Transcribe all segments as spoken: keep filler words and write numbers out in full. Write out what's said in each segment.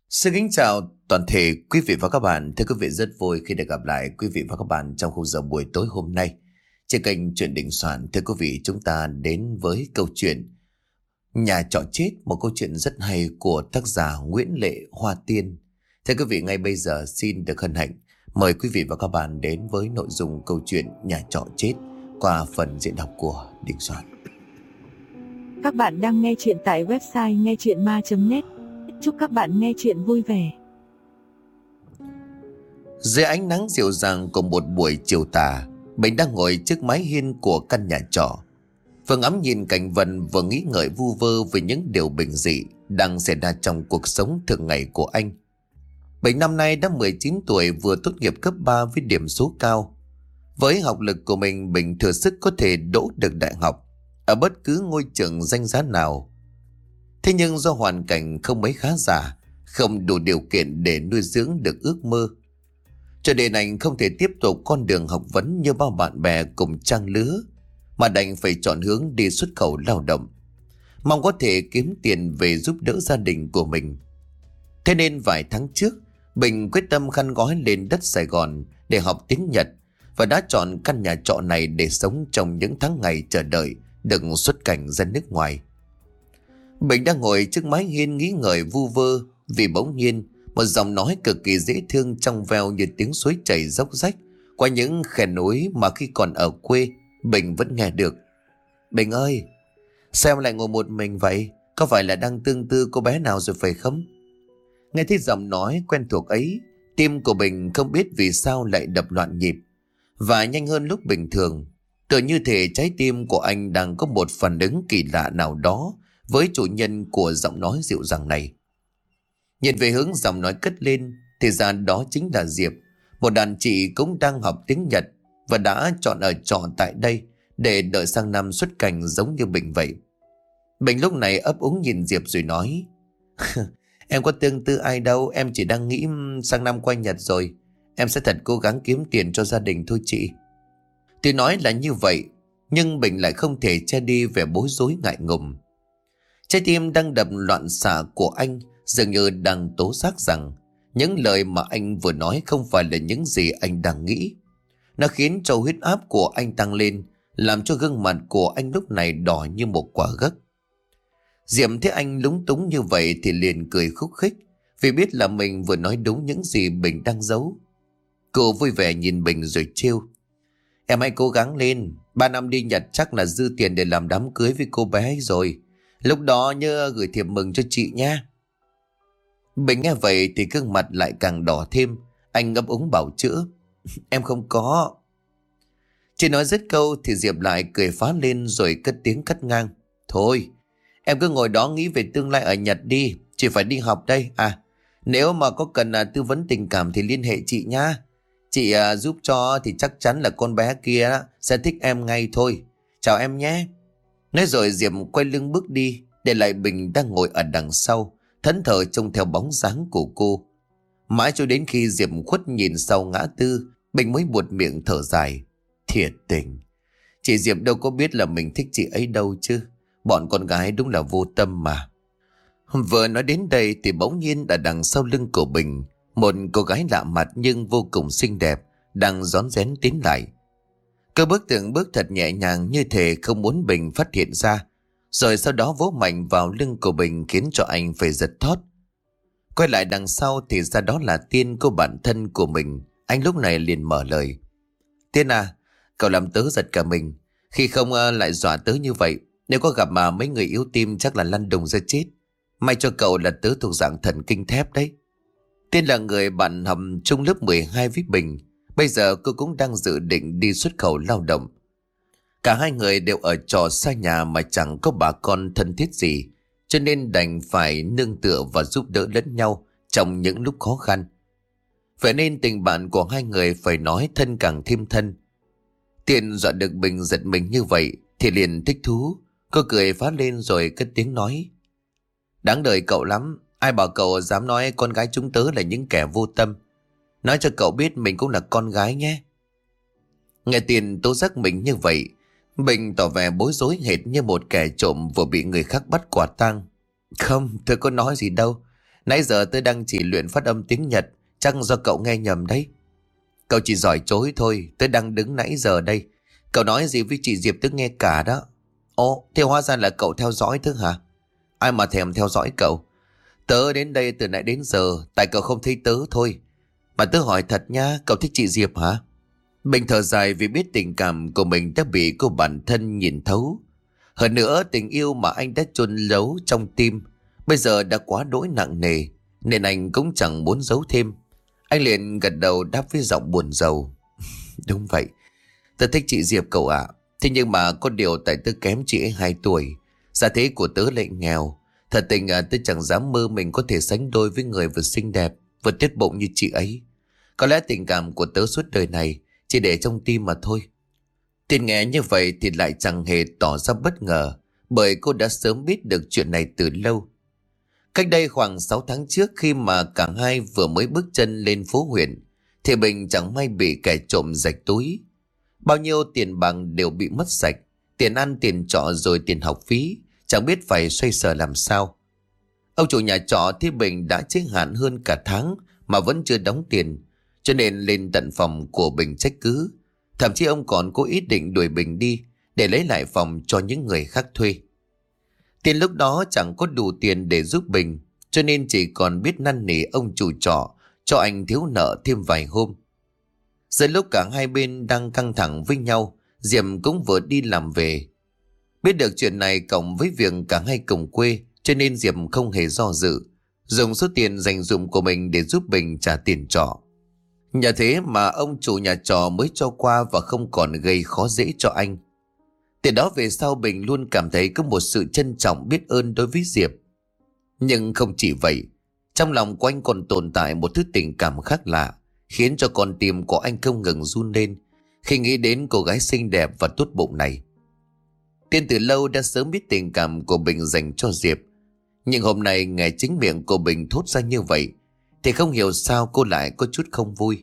Xin kính chào toàn thể quý vị và các bạn. Thưa quý vị, rất vui khi được gặp lại quý vị và các bạn trong khung giờ buổi tối hôm nay trên kênh Chuyện Đình Soạn. Thưa quý vị, chúng ta đến với câu chuyện Nhà Trọ Chết, một câu chuyện rất hay của tác giả Nguyễn Lệ Hoa Tiên. Thưa quý vị, ngay bây giờ xin được hân hạnh mời quý vị và các bạn đến với nội dung câu chuyện Nhà Trọ Chết qua phần diễn đọc của Đình Soạn. Các bạn đang nghe chuyện tại website nghe chuyện ma chấm net. Chúc các bạn nghe chuyện vui vẻ. Dưới ánh nắng dịu dàng của một buổi chiều tà, mình đang ngồi trước mái hiên của căn nhà trọ, vừa ngắm nhìn cảnh vật vừa nghĩ ngợi vu vơ về những điều bình dị đang xảy ra trong cuộc sống thường ngày của anh. Bình năm nay đã mười chín tuổi, vừa tốt nghiệp cấp ba với điểm số cao. Với học lực của mình, Bình thừa sức có thể đỗ được đại học ở bất cứ ngôi trường danh giá nào. Thế nhưng do hoàn cảnh không mấy khá giả, không đủ điều kiện để nuôi dưỡng được ước mơ, cho nên anh không thể tiếp tục con đường học vấn như bao bạn bè cùng trang lứa, mà đành phải chọn hướng đi xuất khẩu lao động, mong có thể kiếm tiền về giúp đỡ gia đình của mình. Thế nên vài tháng trước, Bình quyết tâm khăn gói lên đất Sài Gòn để học tiếng Nhật, và đã chọn căn nhà trọ này để sống trong những tháng ngày chờ đợi được xuất cảnh ra nước ngoài. Bình đang ngồi trước mái hiên nghĩ ngợi vu vơ, vì bỗng nhiên một giọng nói cực kỳ dễ thương trong veo như tiếng suối chảy róc rách qua những khe núi mà khi còn ở quê Bình vẫn nghe được. Bình ơi, sao em lại ngồi một mình vậy? Có phải là đang tương tư cô bé nào rồi phải không? Nghe thấy giọng nói quen thuộc ấy, tim của Bình không biết vì sao lại đập loạn nhịp và nhanh hơn lúc bình thường. Tựa như thể trái tim của anh đang có một phản ứng kỳ lạ nào đó với chủ nhân của giọng nói dịu dàng này. Nhìn về hướng giọng nói cất lên thì ra đó chính là Diệp, một đàn chị cũng đang học tiếng Nhật và đã chọn ở trọ tại đây để đợi sang năm xuất cảnh giống như Bình vậy. Bình lúc này ấp úng nhìn Diệp rồi nói: Em có tương tư ai đâu, em chỉ đang nghĩ sang năm qua Nhật rồi em sẽ thật cố gắng kiếm tiền cho gia đình thôi chị. Tuy nói là như vậy, nhưng Bình lại không thể che đi vẻ bối rối ngại ngùng. Trái tim đang đập loạn xạ của anh dường như đang tố giác rằng những lời mà anh vừa nói không phải là những gì anh đang nghĩ. Nó khiến cho huyết áp của anh tăng lên, làm cho gương mặt của anh lúc này đỏ như một quả gấc. Diệm thấy anh lúng túng như vậy thì liền cười khúc khích, vì biết là mình vừa nói đúng những gì Bình đang giấu. Cô vui vẻ nhìn Bình rồi trêu: Em hãy cố gắng lên, ba năm đi Nhật chắc là dư tiền để làm đám cưới với cô bé ấy rồi. Lúc đó nhớ gửi thiệp mừng cho chị nha. Bình nghe vậy thì gương mặt lại càng đỏ thêm. Anh ngập úng bảo chữa: Em không có. Chỉ nói dứt câu thì Diệp lại cười phá lên rồi cất tiếng cắt ngang: Thôi, em cứ ngồi đó nghĩ về tương lai ở Nhật đi, chị phải đi học đây. À, nếu mà có cần à, tư vấn tình cảm thì liên hệ chị nha. Chị à, giúp cho thì chắc chắn là con bé kia đó, sẽ thích em ngay thôi. Chào em nhé. Nói rồi Diệp quay lưng bước đi, để lại Bình đang ngồi ở đằng sau, thẫn thờ trông theo bóng dáng của cô. Mãi cho đến khi Diệp khuất nhìn sau ngã tư, Bình mới buột miệng thở dài: Thiệt tình, chị Diệp đâu có biết là mình thích chị ấy đâu chứ. Bọn con gái đúng là vô tâm mà. Vừa nói đến đây thì bỗng nhiên ở đằng sau lưng của Bình, một cô gái lạ mặt nhưng vô cùng xinh đẹp đang rón rén tiến lại. Cô bước từng bước thật nhẹ nhàng, như thể không muốn Bình phát hiện ra, rồi sau đó vỗ mạnh vào lưng của Bình khiến cho anh phải giật thót. Quay lại đằng sau thì ra đó là Tiên, cô bạn thân của mình. Anh lúc này liền mở lời: Tiên à, cậu làm tớ giật cả mình, khi không uh, lại dọa tớ như vậy. Nếu có gặp mà mấy người yếu tim chắc là lăn đùng ra chết. May cho cậu là tớ thuộc dạng thần kinh thép đấy. Tiên là người bạn học chung lớp mười hai với Bình. Bây giờ cô cũng đang dự định đi xuất khẩu lao động. Cả hai người đều ở trọ xa nhà mà chẳng có bà con thân thiết gì, cho nên đành phải nương tựa và giúp đỡ lẫn nhau trong những lúc khó khăn. Vậy nên tình bạn của hai người phải nói thân càng thêm thân. Tiên dọa được Bình giật mình như vậy thì liền thích thú. Cô cười phá lên rồi cất tiếng nói: Đáng đời cậu lắm. Ai bảo cậu dám nói con gái chúng tớ là những kẻ vô tâm. Nói cho cậu biết mình cũng là con gái nhé. Nghe Tiên tố giác mình như vậy, Bình tỏ vẻ bối rối hệt như một kẻ trộm vừa bị người khác bắt quả tang. Không, tôi có nói gì đâu. Nãy giờ tớ đang chỉ luyện phát âm tiếng Nhật, chắc do cậu nghe nhầm đấy. Cậu chỉ giỏi chối thôi, tớ đang đứng nãy giờ đây. Cậu nói gì với chị Diệp tớ nghe cả đó. Ồ, thế hóa ra là cậu theo dõi tớ hả? Ai mà thèm theo dõi cậu. Tớ đến đây từ nãy đến giờ, tại cậu không thấy tớ thôi. Mà tớ hỏi thật nha, cậu thích chị Diệp hả? Bình thở dài vì biết tình cảm của mình đã bị cô bạn thân nhìn thấu. Hơn nữa tình yêu mà anh đã chôn giấu trong tim bây giờ đã quá đỗi nặng nề, nên anh cũng chẳng muốn giấu thêm. Anh liền gật đầu đáp với giọng buồn rầu. Đúng vậy, tớ thích chị Diệp cậu ạ. Thế nhưng mà có điều tại tớ kém chị ấy hai tuổi, gia thế của tớ lại nghèo. Thật tình à, tớ chẳng dám mơ mình có thể sánh đôi với người vừa xinh đẹp vừa tuyết bụng như chị ấy. Có lẽ tình cảm của tớ suốt đời này chỉ để trong tim mà thôi. Tiên nghe như vậy thì lại chẳng hề tỏ ra bất ngờ, bởi cô đã sớm biết được chuyện này từ lâu. Cách đây khoảng sáu tháng trước, khi mà cả hai vừa mới bước chân lên phố huyện, thì Bình chẳng may bị kẻ trộm rạch túi. Bao nhiêu tiền bạc đều bị mất sạch, tiền ăn tiền trọ rồi tiền học phí, chẳng biết phải xoay sở làm sao. Ông chủ nhà trọ thấy Bình đã chết hạn hơn cả tháng mà vẫn chưa đóng tiền, cho nên lên tận phòng của Bình trách cứ. Thậm chí ông còn có ý định đuổi Bình đi để lấy lại phòng cho những người khác thuê. Tiền lúc đó chẳng có đủ tiền để giúp Bình, cho nên chỉ còn biết năn nỉ ông chủ trọ cho anh thiếu nợ thêm vài hôm. Giờ lúc cả hai bên đang căng thẳng với nhau, Diệp cũng vừa đi làm về. Biết được chuyện này cộng với việc cả hai cùng quê, cho nên Diệp không hề do dự, dùng số tiền dành dụm của mình để giúp Bình trả tiền trọ. Nhờ thế mà ông chủ nhà trọ mới cho qua và không còn gây khó dễ cho anh. Từ đó về sau Bình luôn cảm thấy có một sự trân trọng biết ơn đối với Diệp. Nhưng không chỉ vậy, trong lòng của anh còn tồn tại một thứ tình cảm khác lạ, khiến cho con tim của anh không ngừng run lên khi nghĩ đến cô gái xinh đẹp và tốt bụng này. Tiên từ lâu đã sớm biết tình cảm của Bình dành cho Diệp, nhưng hôm nay nghe chính miệng của Bình thốt ra như vậy thì không hiểu sao cô lại có chút không vui.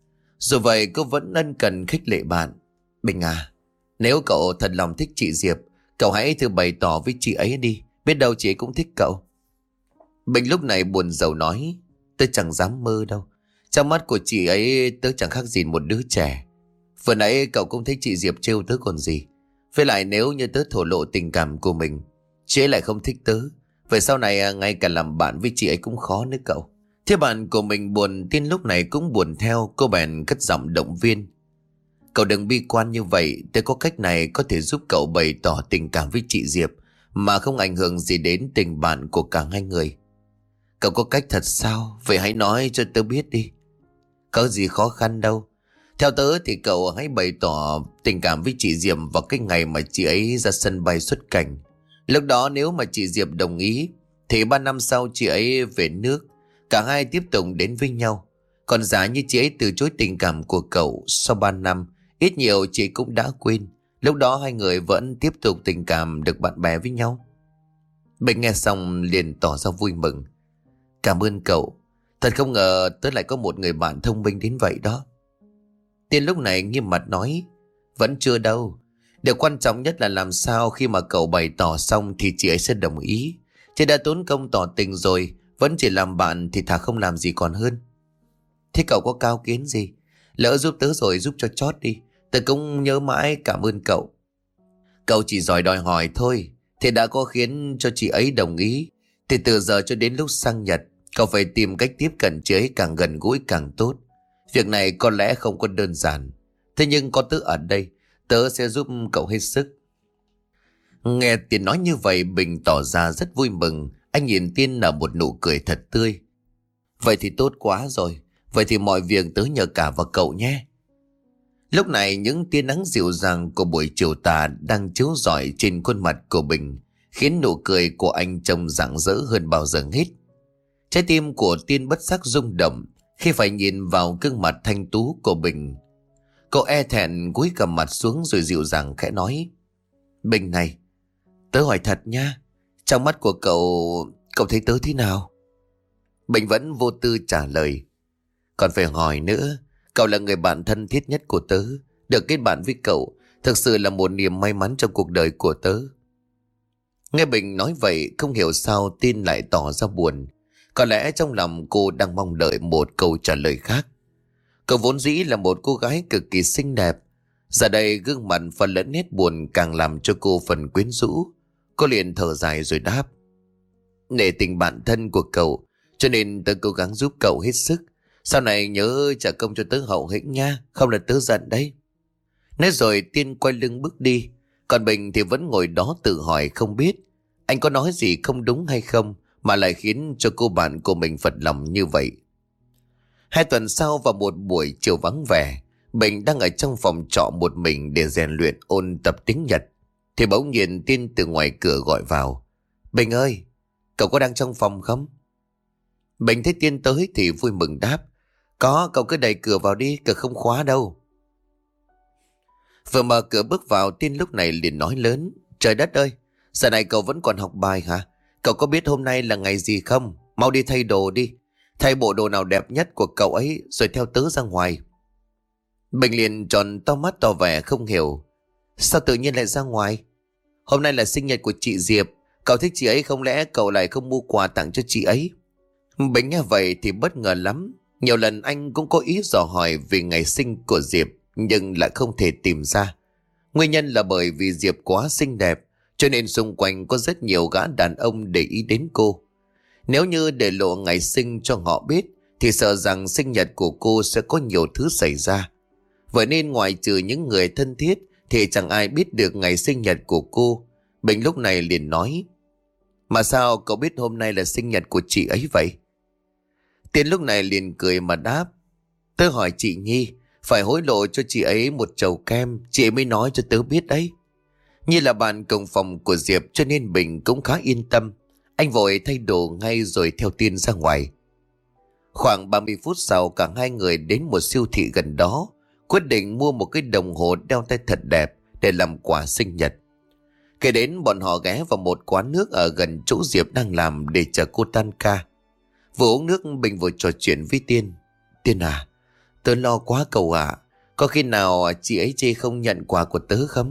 Dù vậy cô vẫn ân cần khích lệ bạn. Bình à, nếu cậu thật lòng thích chị Diệp, cậu hãy thử bày tỏ với chị ấy đi, biết đâu chị ấy cũng thích cậu. Bình lúc này buồn rầu nói, tớ chẳng dám mơ đâu. Trong mắt của chị ấy tớ chẳng khác gì một đứa trẻ. Vừa nãy cậu cũng thấy chị Diệp trêu tớ còn gì. Với lại nếu như tớ thổ lộ tình cảm của mình, chị ấy lại không thích tớ, vậy sau này ngay cả làm bạn với chị ấy cũng khó nữa cậu. Thế bạn của mình buồn, Tiên lúc này cũng buồn theo. Cô bèn cất giọng động viên. Cậu đừng bi quan như vậy, tớ có cách này có thể giúp cậu bày tỏ tình cảm với chị Diệp mà không ảnh hưởng gì đến tình bạn của cả hai người. Cậu có cách thật sao? Vậy hãy nói cho tớ biết đi. Có gì khó khăn đâu. Theo tớ thì cậu hãy bày tỏ tình cảm với chị Diệp vào cái ngày mà chị ấy ra sân bay xuất cảnh. Lúc đó nếu mà chị Diệp đồng ý thì ba năm sau chị ấy về nước, cả hai tiếp tục đến với nhau. Còn giả như chị ấy từ chối tình cảm của cậu, sau ba năm ít nhiều chị cũng đã quên. Lúc đó hai người vẫn tiếp tục tình cảm được bạn bè với nhau. Bình nghe xong liền tỏ ra vui mừng. Cảm ơn cậu. Thật không ngờ tớ lại có một người bạn thông minh đến vậy đó. Tiên lúc này nghiêm mặt nói, vẫn chưa đâu. Điều quan trọng nhất là làm sao khi mà cậu bày tỏ xong thì chị ấy sẽ đồng ý. Chị đã tốn công tỏ tình rồi, vẫn chỉ làm bạn thì thà không làm gì còn hơn. Thế cậu có cao kiến gì? Lỡ giúp tớ rồi giúp cho chót đi. Tớ cũng nhớ mãi cảm ơn cậu. Cậu chỉ giỏi đòi hỏi thôi. Thế đã có khiến cho chị ấy đồng ý thì từ giờ cho đến lúc sang Nhật, cậu phải tìm cách tiếp cận chị ấy càng gần gũi càng tốt. Việc này có lẽ không có đơn giản, thế nhưng có tớ ở đây, tớ sẽ giúp cậu hết sức. Nghe Tiên nói như vậy, Bình tỏ ra rất vui mừng. Anh nhìn Tiên nở một nụ cười thật tươi. Vậy thì tốt quá rồi. Vậy thì mọi việc tớ nhờ cả vào cậu nhé. Lúc này những tia nắng dịu dàng của buổi chiều tà đang chiếu rọi trên khuôn mặt của Bình, khiến nụ cười của anh trông rạng rỡ hơn bao giờ hết. Trái tim của Tiên bất giác rung động khi phải nhìn vào gương mặt thanh tú của Bình. Cậu e thẹn cúi gằm mặt xuống rồi dịu dàng khẽ nói, Bình này, tớ hỏi thật nha, trong mắt của cậu, cậu thấy tớ thế nào? Bình vẫn vô tư trả lời, còn phải hỏi nữa, cậu là người bạn thân thiết nhất của tớ. Được kết bạn với cậu thực sự là một niềm may mắn trong cuộc đời của tớ. Nghe Bình nói vậy, không hiểu sao Tiên lại tỏ ra buồn. Có lẽ trong lòng cô đang mong đợi một câu trả lời khác. Cậu vốn dĩ là một cô gái cực kỳ xinh đẹp. Giờ đây gương mặt phần lẫn nét buồn càng làm cho cô phần quyến rũ. Cô liền thở dài rồi đáp: Nể tình bạn thân của cậu, cho nên tớ cố gắng giúp cậu hết sức. Sau này nhớ trả công cho tớ hậu hĩnh nha, không là tớ giận đấy. Nói rồi Tiên quay lưng bước đi. Còn Bình thì vẫn ngồi đó tự hỏi không biết anh có nói gì không đúng hay không mà lại khiến cho cô bạn của mình phật lòng như vậy. Hai tuần sau, vào một buổi chiều vắng vẻ, Bình đang ở trong phòng trọ một mình để rèn luyện ôn tập tiếng Nhật, thì bỗng nhiên Tiên từ ngoài cửa gọi vào: Bình ơi, cậu có đang trong phòng không? Bình thấy Tiên tới thì vui mừng đáp: Có, cậu cứ đẩy cửa vào đi, cửa không khóa đâu. Vừa mở cửa bước vào, Tiên lúc này liền nói lớn: Trời đất ơi, giờ này cậu vẫn còn học bài hả? Cậu có biết hôm nay là ngày gì không? Mau đi thay đồ đi. Thay bộ đồ nào đẹp nhất của cậu ấy rồi theo tớ ra ngoài. Bình liền tròn to mắt tỏ vẻ không hiểu: Sao tự nhiên lại ra ngoài? Hôm nay là sinh nhật của chị Diệp. Cậu thích chị ấy, không lẽ cậu lại không mua quà tặng cho chị ấy? Bình nghe vậy thì bất ngờ lắm. Nhiều lần anh cũng có ý dò hỏi về ngày sinh của Diệp, nhưng lại không thể tìm ra. Nguyên nhân là bởi vì Diệp quá xinh đẹp, cho nên xung quanh có rất nhiều gã đàn ông để ý đến cô. Nếu như để lộ ngày sinh cho họ biết thì sợ rằng sinh nhật của cô sẽ có nhiều thứ xảy ra. Vậy nên ngoại trừ những người thân thiết thì chẳng ai biết được ngày sinh nhật của cô. Bình lúc này liền nói: Mà sao cậu biết hôm nay là sinh nhật của chị ấy vậy? Tiên lúc này liền cười mà đáp: Tớ hỏi chị Nhi, phải hối lộ cho chị ấy một chầu kem, chị ấy mới nói cho tớ biết đấy. Như là bạn cùng phòng của Diệp cho nên Bình cũng khá yên tâm. Anh vội thay đồ ngay rồi theo Tiên ra ngoài. Khoảng ba mươi phút sau, cả hai người đến một siêu thị gần đó, quyết định mua một cái đồng hồ đeo tay thật đẹp để làm quà sinh nhật. Kể đến bọn họ ghé vào một quán nước ở gần chỗ Diệp đang làm để chờ cô tan ca. Vừa uống nước, Bình vừa trò chuyện với Tiên: Tiên à, tớ lo quá cậu ạ. Có khi nào chị ấy chê không nhận quà của tớ không?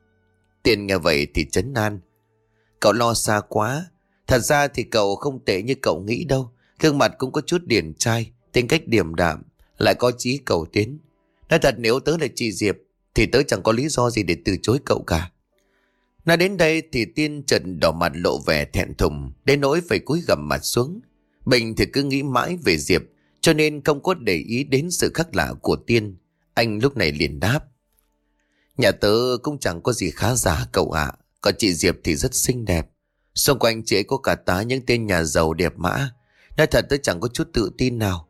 Tiên nghe vậy thì trấn an: Cậu lo xa quá. Thật ra thì cậu không tệ như cậu nghĩ đâu. Gương mặt cũng có chút điển trai, tính cách điềm đạm, lại có chí cầu tiến. Nói thật, nếu tớ là chị Diệp thì tớ chẳng có lý do gì để từ chối cậu cả. Nói đến đây thì Tiên chợt đỏ mặt lộ vẻ thẹn thùng, đến nỗi phải cúi gằm mặt xuống. Bình thì cứ nghĩ mãi về Diệp, cho nên không có để ý đến sự khác lạ của Tiên. Anh lúc này liền đáp: Nhà tớ cũng chẳng có gì khá giả cậu ạ. Còn chị Diệp thì rất xinh đẹp. Xung quanh chị ấy có cả tá những tên nhà giàu đẹp mã. Nói thật tớ chẳng có chút tự tin nào.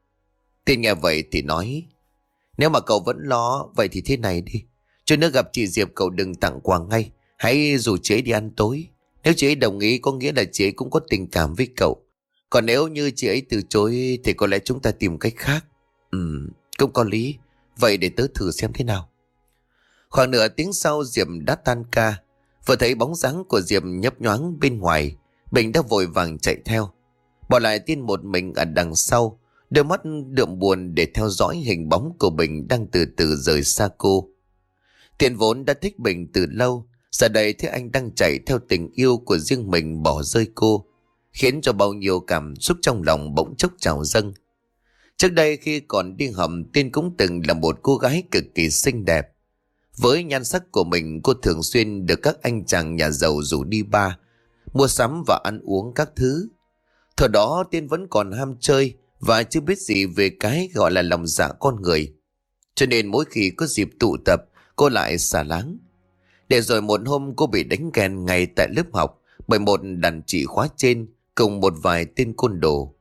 Tiên nghe vậy thì nói: Nếu mà cậu vẫn lo, vậy thì thế này đi. Chút nữa gặp chị Diệp cậu đừng tặng quà ngay, hãy rủ chị ấy đi ăn tối. Nếu chị ấy đồng ý có nghĩa là chị ấy cũng có tình cảm với cậu. Còn nếu như chị ấy từ chối thì có lẽ chúng ta tìm cách khác. Ừ, cũng có lý. Vậy để tớ thử xem thế nào. Khoảng nửa tiếng sau, Diệp đã tan ca. Vừa thấy bóng dáng của Diệp nhấp nhoáng bên ngoài, Bình đã vội vàng chạy theo, bỏ lại Tiên một mình ở đằng sau, đôi mắt đượm buồn để theo dõi hình bóng của Bình đang từ từ rời xa cô. Tiên vốn đã thích Bình từ lâu, giờ đây thấy anh đang chạy theo tình yêu của riêng mình bỏ rơi cô, khiến cho bao nhiêu cảm xúc trong lòng bỗng chốc trào dâng. Trước đây khi còn đi học, Tiên cũng từng là một cô gái cực kỳ xinh đẹp. Với nhan sắc của mình, cô thường xuyên được các anh chàng nhà giàu rủ đi bar, mua sắm và ăn uống các thứ. Thời đó Tiên vẫn còn ham chơi và chưa biết gì về cái gọi là lòng dạ con người. Cho nên mỗi khi có dịp tụ tập, cô lại xả láng. Để rồi một hôm cô bị đánh ghen ngay tại lớp học bởi một đàn chị khóa trên cùng một vài tên côn đồ.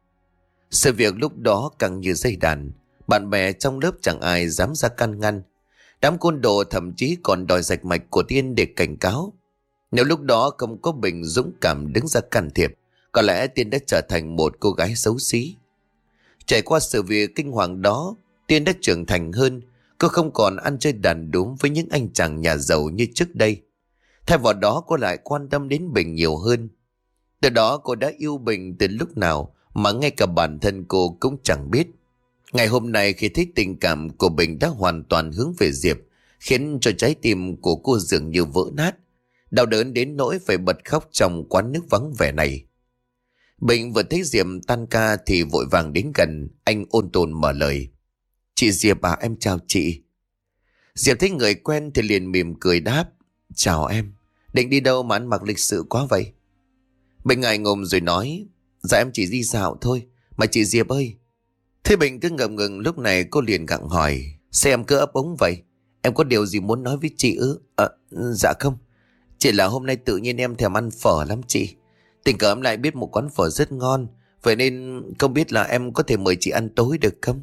Sự việc lúc đó càng như dây đàn, bạn bè trong lớp chẳng ai dám ra can ngăn. Đám côn đồ thậm chí còn đòi rạch mạch của Tiên để cảnh cáo. Nếu lúc đó không có Bình dũng cảm đứng ra can thiệp, có lẽ Tiên đã trở thành một cô gái xấu xí. Trải qua sự việc kinh hoàng đó, Tiên đã trưởng thành hơn. Cô không còn ăn chơi đàn đúm với những anh chàng nhà giàu như trước đây. Thay vào đó cô lại quan tâm đến Bình nhiều hơn. Từ đó cô đã yêu Bình từ lúc nào mà ngay cả bản thân cô cũng chẳng biết. Ngày hôm nay khi thấy tình cảm của Bình đã hoàn toàn hướng về Diệp, khiến cho trái tim của cô dường như vỡ nát, đau đớn đến nỗi phải bật khóc trong quán nước vắng vẻ này. Bình vừa thấy Diệp tan ca thì vội vàng đến gần. Anh ôn tồn mở lời. Chị Diệp à, em chào chị. Diệp thấy người quen thì liền mỉm cười đáp. Chào em. Định đi đâu mà ăn mặc lịch sự quá vậy? Bình ngại ngùng rồi nói. Dạ em chỉ đi dạo thôi. Mà chị Diệp ơi. Thế Bình cứ ngập ngừng, lúc này cô liền gặng hỏi. Sao em cứ ấp úng vậy? Em có điều gì muốn nói với chị ư? À, dạ không. Chỉ là hôm nay tự nhiên em thèm ăn phở lắm chị. Tình cờ em lại biết một quán phở rất ngon. Vậy nên không biết là em có thể mời chị ăn tối được không?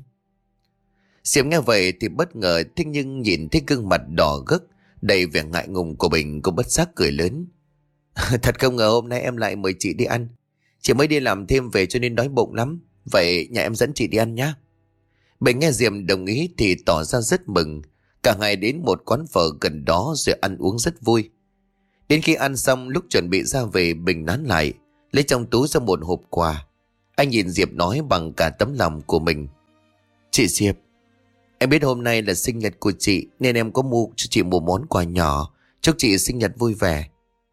Diệp nghe vậy thì bất ngờ, thế nhưng nhìn thấy gương mặt đỏ gấc đầy vẻ ngại ngùng của Bình, cô bất giác cười lớn. Thật không ngờ hôm nay em lại mời chị đi ăn. Chị mới đi làm thêm về cho nên đói bụng lắm. Vậy nhà em dẫn chị đi ăn nhé. Bình nghe Diệp đồng ý thì tỏ ra rất mừng. Cả hai đến một quán phở gần đó rồi ăn uống rất vui. Đến khi ăn xong, lúc chuẩn bị ra về, Bình nán lại lấy trong túi ra một hộp quà. Anh nhìn Diệp nói bằng cả tấm lòng của mình. Chị Diệp, em biết hôm nay là sinh nhật của chị nên em có mua cho chị một món quà nhỏ. Chúc chị sinh nhật vui vẻ.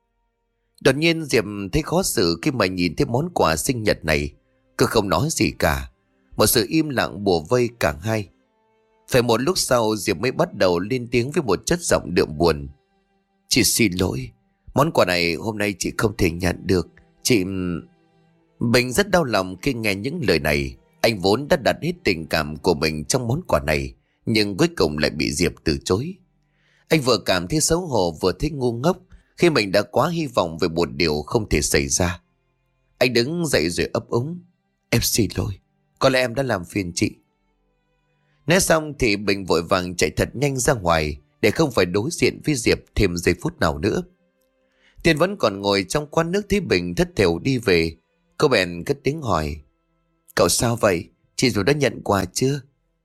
Đột nhiên Diệp thấy khó xử khi mà nhìn thấy món quà sinh nhật này. Cô không nói gì cả. Một sự im lặng bủa vây cả hai. Phải một lúc sau Diệp mới bắt đầu lên tiếng với một chất giọng đượm buồn. Chị xin lỗi, món quà này hôm nay chị không thể nhận được. Chị... Bình rất đau lòng khi nghe những lời này. Anh vốn đã đặt hết tình cảm của mình trong món quà này, nhưng cuối cùng lại bị Diệp từ chối. Anh vừa cảm thấy xấu hổ vừa thấy ngu ngốc khi mình đã quá hy vọng về một điều không thể xảy ra. Anh đứng dậy rồi ấp úng. Em xin lỗi, có lẽ em đã làm phiền chị. Nói xong thì Bình vội vàng chạy thật nhanh ra ngoài để không phải đối diện với Diệp thêm giây phút nào nữa. Tiên vẫn còn ngồi trong quán nước thấy Bình thất thểu đi về. Cô bèn cất tiếng hỏi. Cậu sao vậy? Chị dù đã nhận quà chưa?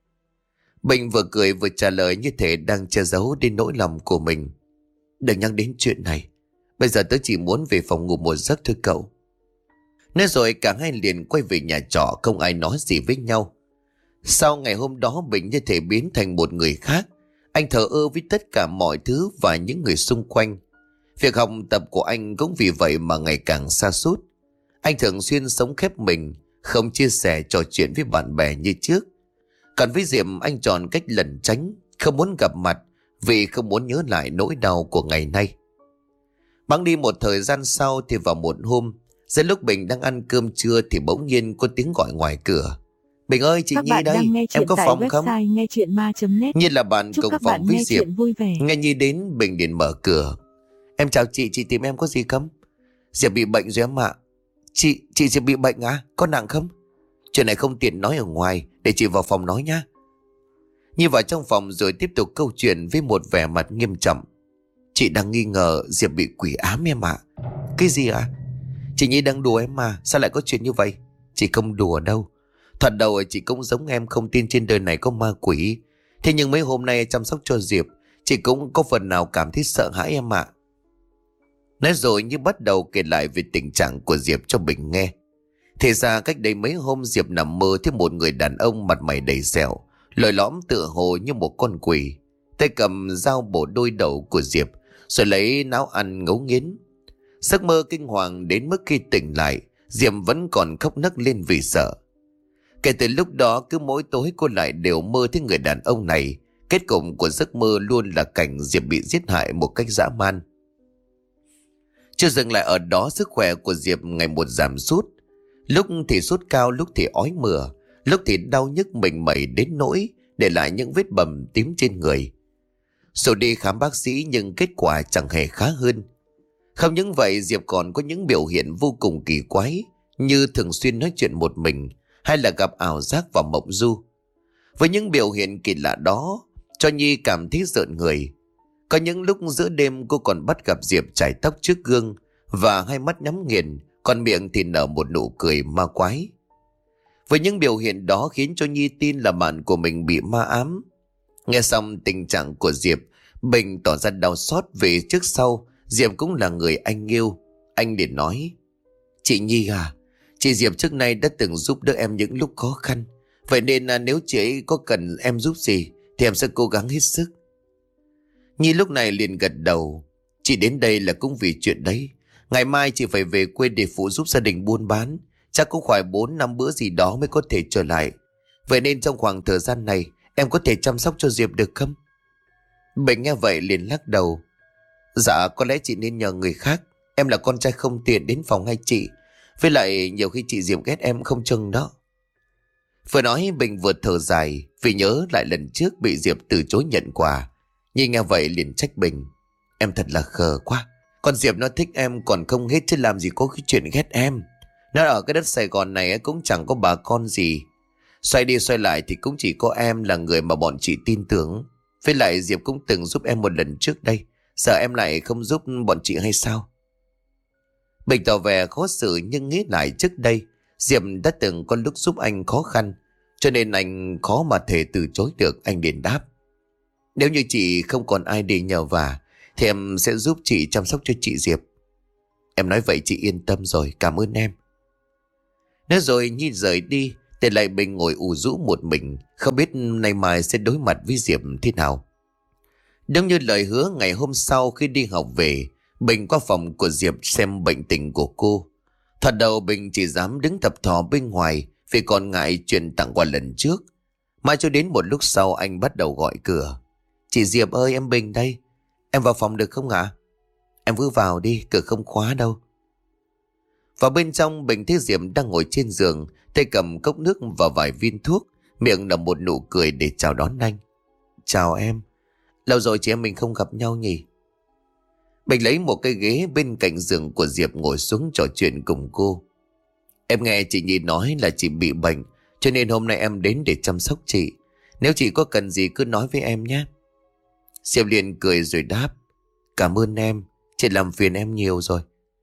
Bình vừa cười vừa trả lời như thể đang che giấu đi nỗi lòng của mình. Đừng nhắc đến chuyện này. Bây giờ tớ chỉ muốn về phòng ngủ một giấc thôi cậu. Nói rồi cả hai liền quay về nhà trọ, không ai nói gì với nhau. Sau ngày hôm đó Bình như thể biến thành một người khác. Anh thờ ơ với tất cả mọi thứ và những người xung quanh. Việc học tập của anh cũng vì vậy mà ngày càng sa sút. Anh thường xuyên sống khép mình, không chia sẻ trò chuyện với bạn bè như trước. Còn với Diệp anh chọn cách lẩn tránh, không muốn gặp mặt vì không muốn nhớ lại nỗi đau của ngày nay. Bẵng đi một thời gian sau thì vào một hôm, giữa lúc Bình đang ăn cơm trưa thì bỗng nhiên có tiếng gọi ngoài cửa. Bình ơi, chị Các Nhi bạn đây, đang nghe em có phòng không? Nghe chuyện ma chấm net. Nhi là bạn Chúc cùng các phòng bạn với nghe Diệp. chuyện vui vẻ. Nghe Nhi đến, Bình liền mở cửa. Em chào chị, chị tìm em có gì không? Diệp bị bệnh rồi em ạ. Chị, chị Diệp bị bệnh à? Có nặng không? Chuyện này không tiện nói ở ngoài, để chị vào phòng nói nhá. Nhi vào trong phòng rồi tiếp tục câu chuyện với một vẻ mặt nghiêm trọng. Chị đang nghi ngờ Diệp bị quỷ ám em ạ. Cái gì ạ? À? Chị Nhi đang đùa em mà, sao lại có chuyện như vậy? Chị không đùa đâu. Thật đầu chị cũng giống em, không tin trên đời này có ma quỷ. Thế nhưng mấy hôm nay chăm sóc cho Diệp, chị cũng có phần nào cảm thấy sợ hãi em ạ. Nói rồi như bắt đầu kể lại về tình trạng của Diệp cho Bình nghe. Thì ra cách đây mấy hôm Diệp nằm mơ thấy một người đàn ông mặt mày đầy sẹo, lồi lõm tựa hồ như một con quỷ, tay cầm dao bổ đôi đầu của Diệp, rồi lấy náo ăn ngấu nghiến. Giấc mơ kinh hoàng đến mức khi tỉnh lại, Diệp vẫn còn khóc nấc lên vì sợ. Kể từ lúc đó cứ mỗi tối cô lại đều mơ thấy người đàn ông này. Kết cục của giấc mơ luôn là cảnh Diệp bị giết hại một cách dã man. Chưa dừng lại ở đó, sức khỏe của Diệp ngày một giảm sút. Lúc thì sốt cao, lúc thì ói mửa, lúc thì đau nhức mình mẩy đến nỗi để lại những vết bầm tím trên người. Rồi đi khám bác sĩ nhưng kết quả chẳng hề khá hơn. Không những vậy, Diệp còn có những biểu hiện vô cùng kỳ quái, như thường xuyên nói chuyện một mình hay là gặp ảo giác và mộng du. Với những biểu hiện kỳ lạ đó, cho Nhi cảm thấy rợn người. Có những lúc giữa đêm cô còn bắt gặp Diệp chải tóc trước gương và hai mắt nhắm nghiền, còn miệng thì nở một nụ cười ma quái. Với những biểu hiện đó khiến cho Nhi tin là bạn của mình bị ma ám. Nghe xong tình trạng của Diệp, Bình tỏ ra đau xót vì trước sau Diệp cũng là người anh yêu. Anh liền nói: Chị Nhi à, chị Diệp trước nay đã từng giúp đỡ em những lúc khó khăn. Vậy nên à, nếu chị ấy có cần em giúp gì thì em sẽ cố gắng hết sức. Nhi lúc này liền gật đầu. Chị đến đây là cũng vì chuyện đấy. Ngày mai chị phải về quê để phụ giúp gia đình buôn bán. Chắc cũng khoảng bốn năm bữa gì đó mới có thể trở lại. Vậy nên trong khoảng thời gian này em có thể chăm sóc cho Diệp được không? Bình nghe vậy liền lắc đầu. Dạ có lẽ chị nên nhờ người khác. Em là con trai không tiện đến phòng hay chị. Với lại nhiều khi chị Diệp ghét em không chừng đó. Vừa nói Bình vừa thở dài vì nhớ lại lần trước bị Diệp từ chối nhận quà. Nhi nghe vậy liền trách Bình. Em thật là khờ quá. Con Diệp nó thích em còn không hết chứ làm gì có cái chuyện ghét em. Nó ở cái đất Sài Gòn này cũng chẳng có bà con gì. Xoay đi xoay lại thì cũng chỉ có em là người mà bọn chị tin tưởng. Với lại Diệp cũng từng giúp em một lần trước đây. Sợ em lại không giúp bọn chị hay sao? Bình tỏ vẻ khó xử nhưng nghĩ lại trước đây Diệp đã từng có lúc giúp anh khó khăn, cho nên anh khó mà thể từ chối được. Anh liền đáp. Nếu như chị không còn ai để nhờ vả thì em sẽ giúp chị chăm sóc cho chị Diệp. Em nói vậy chị yên tâm rồi, cảm ơn em. Nói rồi Nhi rời đi, để lại Bình ngồi ù rũ một mình, không biết nay mai sẽ đối mặt với Diệp thế nào. Đúng như lời hứa, ngày hôm sau khi đi học về, Bình qua phòng của Diệp xem bệnh tình của cô. Thật đầu Bình chỉ dám đứng thập thò bên ngoài vì còn ngại chuyện tặng quà lần trước. Mãi cho đến một lúc sau anh bắt đầu gọi cửa. Chị Diệp ơi, em Bình đây. Em vào phòng được không ạ? Em cứ vào đi, cửa không khóa đâu. Vào bên trong Bình thấy Diệp đang ngồi trên giường, tay cầm cốc nước và vài viên thuốc, miệng là một nụ cười để chào đón anh. Chào em. Lâu rồi chị em mình không gặp nhau nhỉ? Bình lấy một cái ghế bên cạnh giường của Diệp ngồi xuống trò chuyện cùng cô. Em nghe chị Nhi nói là chị bị bệnh, cho nên hôm nay em đến để chăm sóc chị. Nếu chị có cần gì cứ nói với em nhé. Diệp liền cười rồi đáp. Cảm ơn em, chị làm phiền em nhiều rồi.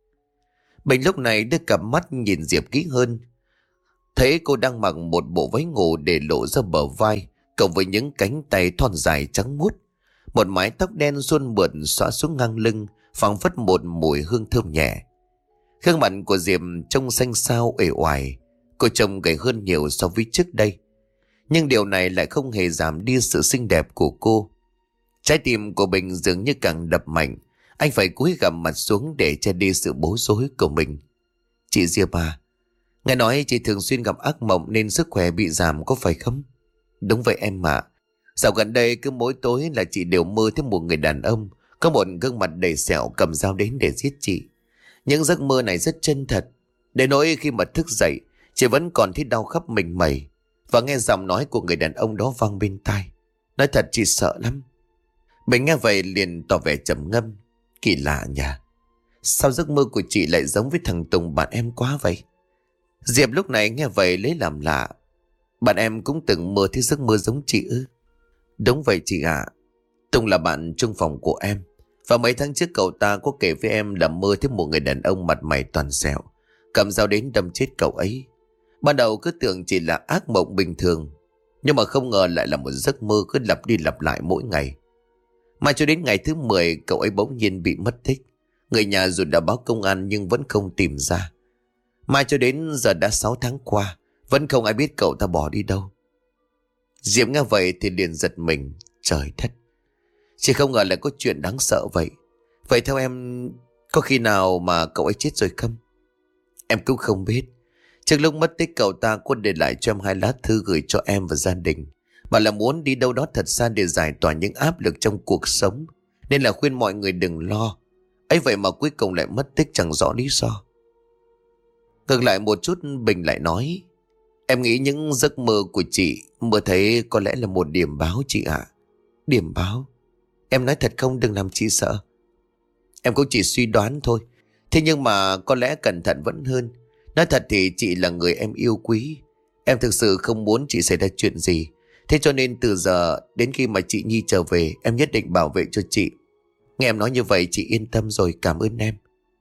Bình lúc này đưa cặp mắt nhìn Diệp kỹ hơn. Thấy cô đang mặc một bộ váy ngủ để lộ ra bờ vai, cộng với những cánh tay thon dài trắng muốt. Một mái tóc đen suôn mượt xõa xuống ngang lưng, phảng phất một mùi hương thơm nhẹ. Gương mặt của Diệp trông xanh xao uể oải, cô trông gầy hơn nhiều so với trước đây. Nhưng điều này lại không hề giảm đi sự xinh đẹp của cô. Trái tim của Bình dường như càng đập mạnh. Anh phải cúi gằm mặt xuống để che đi sự bối rối của mình. Chị Diệp à, nghe nói chị thường xuyên gặp ác mộng nên sức khỏe bị giảm có phải không? Đúng vậy em ạ. Dạo gần đây cứ mỗi tối là chị đều mơ thấy một người đàn ông có một gương mặt đầy sẹo cầm dao đến để giết chị. Những giấc mơ này rất chân thật. Đến nỗi khi mà thức dậy, chị vẫn còn thấy đau khắp mình mẩy và nghe giọng nói của người đàn ông đó vang bên tai. Nói thật chị sợ lắm. Bình nghe vậy liền tỏ vẻ trầm ngâm. Kỳ lạ nhỉ? Sao giấc mơ của chị lại giống với thằng Tùng bạn em quá vậy? Diệp lúc này nghe vậy lấy làm lạ. Bạn em cũng từng mơ thấy giấc mơ giống chị ư? Đúng vậy chị ạ. À. Tùng là bạn chung phòng của em. Và mấy tháng trước cậu ta có kể với em là mơ thấy một người đàn ông mặt mày toàn sẹo, cầm dao đến đâm chết cậu ấy. Ban đầu cứ tưởng chỉ là ác mộng bình thường, nhưng mà không ngờ lại là một giấc mơ cứ lặp đi lặp lại mỗi ngày. Mà cho đến ngày thứ mười cậu ấy bỗng nhiên bị mất tích. Người nhà dù đã báo công an nhưng vẫn không tìm ra. Mai cho đến giờ đã sáu tháng qua, vẫn không ai biết cậu ta bỏ đi đâu. Diệp nghe vậy thì liền giật mình. Trời đất, chị không ngờ lại có chuyện đáng sợ vậy. Vậy theo em, có khi nào mà cậu ấy chết rồi không? Em cũng không biết. Trước lúc mất tích cậu ta có để lại cho em hai lá thư gửi cho em và gia đình. Mà là muốn đi đâu đó thật xa để giải tỏa những áp lực trong cuộc sống, nên là khuyên mọi người đừng lo. Ấy vậy mà cuối cùng lại mất tích chẳng rõ lý do. Ngược lại một chút Bình lại nói. Em nghĩ những giấc mơ của chị mơ thấy có lẽ là một điểm báo chị ạ. À. Điểm báo? Em nói thật không, đừng làm chị sợ. Em cũng chỉ suy đoán thôi. Thế nhưng mà có lẽ cẩn thận vẫn hơn. Nói thật thì chị là người em yêu quý. Em thực sự không muốn chị xảy ra chuyện gì. Thế cho nên từ giờ đến khi mà chị Nhi trở về, em nhất định bảo vệ cho chị. Nghe em nói như vậy chị yên tâm rồi, cảm ơn em.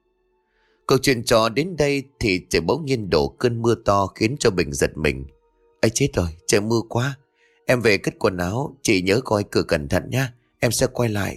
Câu chuyện trò đến đây thì trời bỗng nhiên đổ cơn mưa to khiến cho Bình giật mình. Ấy chết rồi, trời mưa quá. Em về cất quần áo, chị nhớ coi cửa cẩn thận nha, em sẽ quay lại.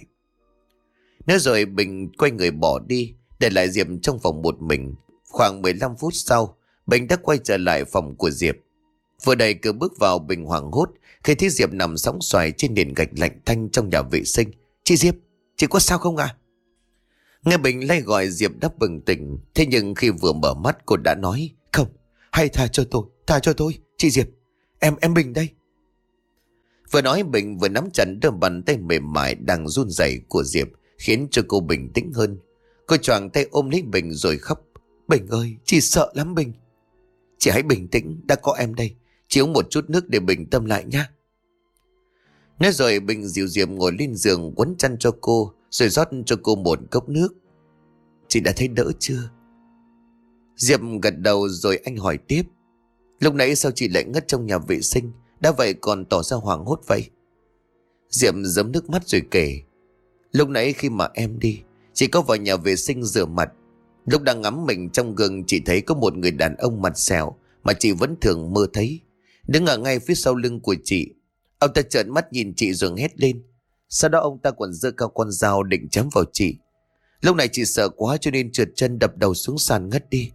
Nói rồi Bình quay người bỏ đi, để lại Diệp trong phòng một mình. Khoảng mười lăm phút sau, Bình đã quay trở lại phòng của Diệp. Vừa đẩy cửa bước vào, Bình hoảng hốt khi thấy Diệp nằm sóng xoài trên nền gạch lạnh tanh trong nhà vệ sinh. Chị Diệp, chị có sao không à? Nghe Bình lay gọi Diệp đáp bừng tỉnh. Thế nhưng khi vừa mở mắt cô đã nói không, Hãy tha cho tôi, tha cho tôi, chị Diệp. Em, em Bình đây. Vừa nói Bình vừa nắm chặt đôi bàn tay mềm mại đang run rẩy của Diệp, khiến cho cô bình tĩnh hơn. Cô choàng tay ôm lấy Bình rồi khóc. Bình ơi, chị sợ lắm Bình. Chị hãy bình tĩnh, đã có em đây. Chị uống một chút nước để bình tâm lại nhé. Nói rồi Bình dịu Diệp ngồi lên giường quấn chăn cho cô, rồi rót cho cô một cốc nước. Chị đã thấy đỡ chưa? Diệp gật đầu rồi anh hỏi tiếp. Lúc nãy sao chị lại ngất trong nhà vệ sinh, đã vậy còn tỏ ra hoảng hốt vậy? Diệp giấm nước mắt rồi kể. Lúc nãy khi mà em đi, chị có vào nhà vệ sinh rửa mặt. Lúc đang ngắm mình trong gương, chị thấy có một người đàn ông mặt sẹo mà chị vẫn thường mơ thấy, đứng ở ngay phía sau lưng của chị. Ông ta trợn mắt nhìn chị rồi hét lên. Sau đó ông ta còn giơ cao con dao định chém vào chị. Lúc này chị sợ quá cho nên trượt chân đập đầu xuống sàn ngất đi.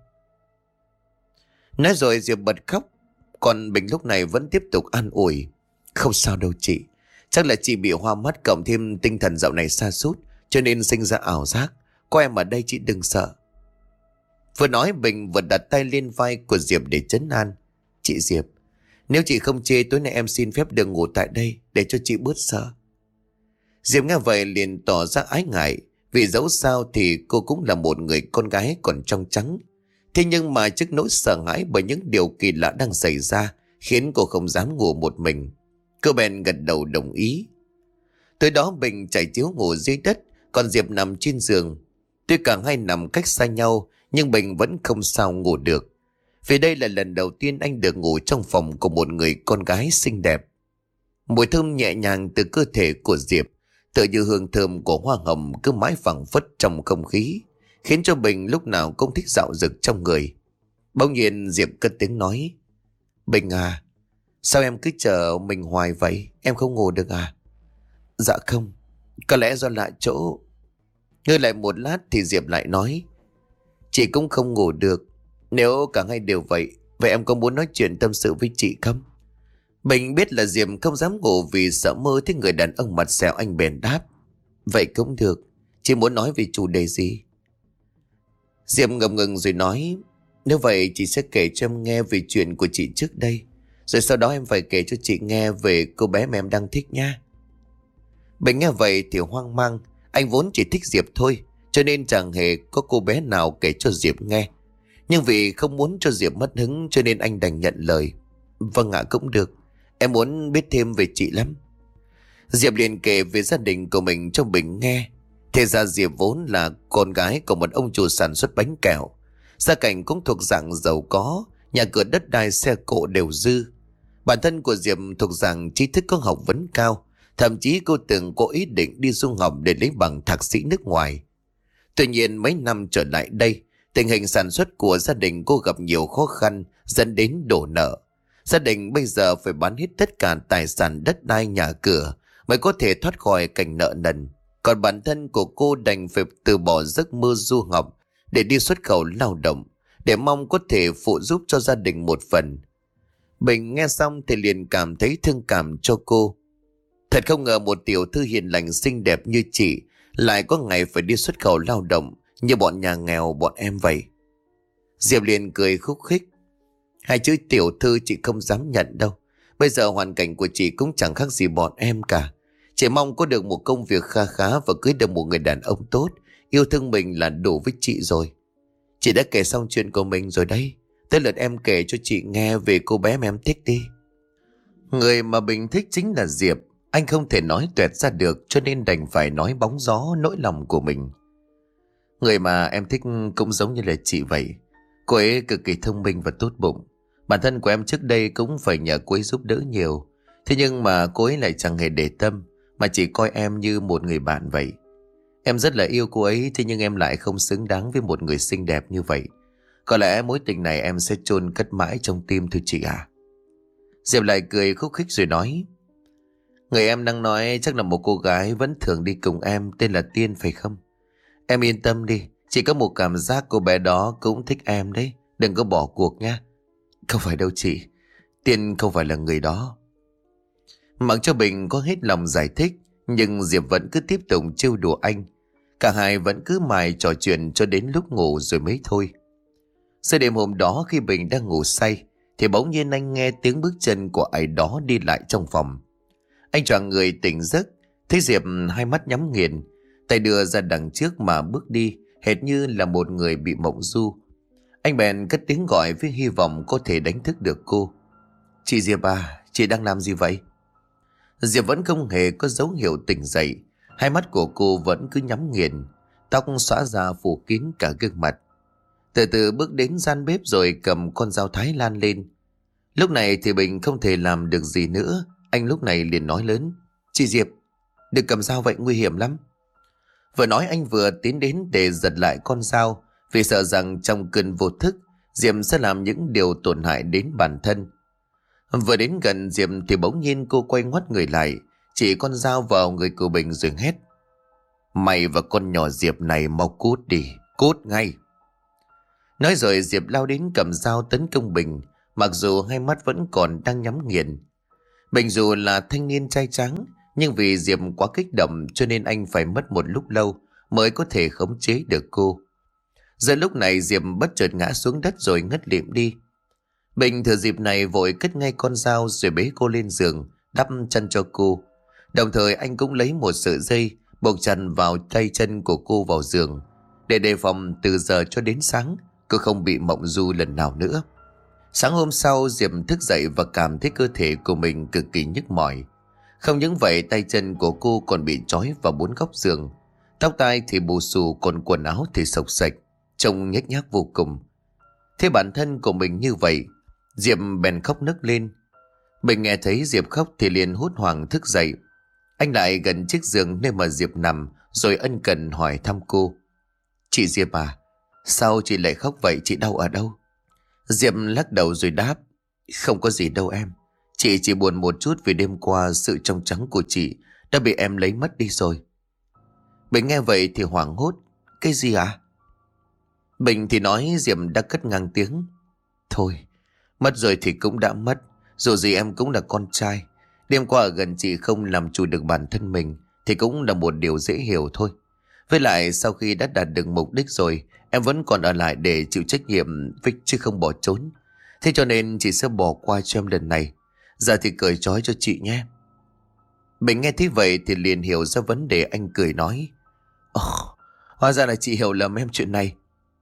Nói rồi Diệp bật khóc. Còn Bình lúc này vẫn tiếp tục an ủi. Không sao đâu chị, chắc là chị bị hoa mắt cộng thêm tinh thần dạo này sa sút cho nên sinh ra ảo giác. Có em ở đây chị đừng sợ. Vừa nói Bình vừa đặt tay lên vai của Diệp để trấn an. Chị Diệp, nếu chị không chê tối nay em xin phép được ngủ tại đây để cho chị bớt sợ. Diệp nghe vậy liền tỏ ra ái ngại, vì dẫu sao thì cô cũng là một người con gái còn trong trắng. Thế nhưng mà trước nỗi sợ hãi bởi những điều kỳ lạ đang xảy ra khiến cô không dám ngủ một mình. Cô bèn gật đầu đồng ý. Tới đó Bình trải chiếu ngủ dưới đất, còn Diệp nằm trên giường. Tuy cả hai nằm cách xa nhau nhưng Bình vẫn không sao ngủ được, vì đây là lần đầu tiên anh được ngủ trong phòng của một người con gái xinh đẹp. Mùi thơm nhẹ nhàng từ cơ thể của Diệp, tựa như hương thơm của hoa hồng cứ mãi phảng phất trong không khí, khiến cho Bình lúc nào cũng thích dạo dực trong người. Bỗng nhiên Diệp cất tiếng nói. Bình à, sao em cứ chờ mình hoài vậy? Em không ngủ được à? Dạ không, có lẽ do lạ chỗ. Ngơi lại một lát thì Diệp lại nói. Chị cũng không ngủ được. Nếu cả hai đều vậy, vậy em có muốn nói chuyện tâm sự với chị không? Bình biết là Diệp không dám ngủ vì sợ mơ thấy người đàn ông mặt sẹo, anh bèn đáp. Vậy cũng được, chị muốn nói về chủ đề gì? Diệp ngập ngừng rồi nói. Nếu vậy chị sẽ kể cho em nghe về chuyện của chị trước đây, rồi sau đó em phải kể cho chị nghe về cô bé mà em đang thích nha. Bình nghe vậy thì hoang mang. Anh vốn chỉ thích Diệp thôi, cho nên chẳng hề có cô bé nào kể cho Diệp nghe. Nhưng vì không muốn cho Diệp mất hứng cho nên anh đành nhận lời. Vâng ạ, cũng được, em muốn biết thêm về chị lắm. Diệp liền kể về gia đình của mình cho Bình nghe. Thế ra Diệp vốn là con gái của một ông chủ sản xuất bánh kẹo. Gia cảnh cũng thuộc dạng giàu có, nhà cửa đất đai xe cộ đều dư. Bản thân của Diệp thuộc dạng trí thức có học vấn cao. Thậm chí cô từng có ý định đi du học để lấy bằng thạc sĩ nước ngoài. Tuy nhiên mấy năm trở lại đây, tình hình sản xuất của gia đình cô gặp nhiều khó khăn dẫn đến đổ nợ. Gia đình bây giờ phải bán hết tất cả tài sản đất đai nhà cửa mới có thể thoát khỏi cảnh nợ nần. Còn bản thân của cô đành phải từ bỏ giấc mơ du học để đi xuất khẩu lao động, để mong có thể phụ giúp cho gia đình một phần. Bình nghe xong thì liền cảm thấy thương cảm cho cô. Thật không ngờ một tiểu thư hiền lành xinh đẹp như chị lại có ngày phải đi xuất khẩu lao động như bọn nhà nghèo bọn em vậy. Diệp liền cười khúc khích. Hai chữ tiểu thư chị không dám nhận đâu. Bây giờ hoàn cảnh của chị cũng chẳng khác gì bọn em cả. Chị mong có được một công việc kha khá và cưới được một người đàn ông tốt, yêu thương mình là đủ với chị rồi. Chị đã kể xong chuyện của mình rồi đấy. Tới lượt em kể cho chị nghe về cô bé mà em thích đi. Người mà Bình thích chính là Diệp. Anh không thể nói tuẹt ra được cho nên đành phải nói bóng gió nỗi lòng của mình. Người mà em thích cũng giống như là chị vậy. Cô ấy cực kỳ thông minh và tốt bụng. Bản thân của em trước đây cũng phải nhờ cô ấy giúp đỡ nhiều. Thế nhưng mà cô ấy lại chẳng hề để tâm, mà chỉ coi em như một người bạn vậy. Em rất là yêu cô ấy, thế nhưng em lại không xứng đáng với một người xinh đẹp như vậy. Có lẽ mối tình này em sẽ chôn cất mãi trong tim thôi chị à. Diệp lại cười khúc khích rồi nói. Người em đang nói chắc là một cô gái vẫn thường đi cùng em, tên là Tiên phải không? Em yên tâm đi, chỉ có một cảm giác cô bé đó cũng thích em đấy. Đừng có bỏ cuộc nha. Không phải đâu chị, Tiên không phải là người đó. Mặc cho Bình có hết lòng giải thích, nhưng Diệp vẫn cứ tiếp tục trêu đùa anh. Cả hai vẫn cứ mải trò chuyện cho đến lúc ngủ rồi mới thôi. Sau đêm hôm đó khi Bình đang ngủ say thì bỗng nhiên anh nghe tiếng bước chân của ai đó đi lại trong phòng. Anh choàng người tỉnh giấc, thấy Diệp hai mắt nhắm nghiền, tay đưa ra đằng trước mà bước đi, hệt như là một người bị mộng du. Anh bèn cất tiếng gọi với hy vọng có thể đánh thức được cô. Chị Diệp à, chị đang làm gì vậy? Diệp vẫn không hề có dấu hiệu tỉnh dậy. Hai mắt của cô vẫn cứ nhắm nghiền, tóc xõa ra phủ kín cả gương mặt. Từ từ bước đến gian bếp rồi cầm con dao Thái Lan lên. Lúc này thì Bình không thể làm được gì nữa. Anh lúc này liền nói lớn: Chị Diệp, đừng cầm dao vậy, nguy hiểm lắm. Vừa nói anh vừa tiến đến để giật lại con dao, vì sợ rằng trong cơn vô thức Diệp sẽ làm những điều tổn hại đến bản thân. Vừa đến gần Diệp thì bỗng nhiên cô quay ngoắt người lại, chỉ con dao vào người của Bình rồi hét: Mày và con nhỏ Diệp này mau cút đi, cút ngay. Nói rồi Diệp lao đến cầm dao tấn công Bình, mặc dù hai mắt vẫn còn đang nhắm nghiền. Bình dù là thanh niên trai trắng, nhưng vì Diệp quá kích động cho nên anh phải mất một lúc lâu mới có thể khống chế được cô. Giờ lúc này Diệp bất chợt ngã xuống đất rồi ngất lịm đi. Bình thừa dịp này vội cất ngay con dao rồi bế cô lên giường, đắp chân cho cô. Đồng thời anh cũng lấy một sợi dây buộc chặt vào tay chân của cô vào giường, để đề phòng từ giờ cho đến sáng cô không bị mộng du lần nào nữa. Sáng hôm sau Diệp thức dậy và cảm thấy cơ thể của mình cực kỳ nhức mỏi. Không những vậy, tay chân của cô còn bị trói vào bốn góc giường, tóc tai thì bù xù, còn quần áo thì xộc xệch, trông nhếch nhác vô cùng. Thế bản thân của mình như vậy, Diệp bèn khóc nức lên. Bình nghe thấy Diệp khóc thì liền hốt hoảng thức dậy. Anh lại gần chiếc giường nơi mà Diệp nằm rồi ân cần hỏi thăm cô: Chị Diệp à, sao chị lại khóc vậy, chị đau ở đâu? Diệp lắc đầu rồi đáp: Không có gì đâu em, chị chỉ buồn một chút vì đêm qua sự trong trắng của chị đã bị em lấy mất đi rồi. Bình nghe vậy thì hoảng hốt: Cái gì à? Bình thì nói Diệp đã cất ngang tiếng: Thôi, mất rồi thì cũng đã mất, dù gì em cũng là con trai. Đêm qua ở gần chị không làm chủ được bản thân mình thì cũng là một điều dễ hiểu thôi. Với lại sau khi đã đạt được mục đích rồi, em vẫn còn ở lại để chịu trách nhiệm với, chứ không bỏ trốn. Thế cho nên chị sẽ bỏ qua cho em lần này. Giờ thì cởi trói cho chị nhé. Bình nghe thấy vậy thì liền hiểu ra vấn đề, anh cười nói: Ồ, hóa ra là chị hiểu lầm em chuyện này.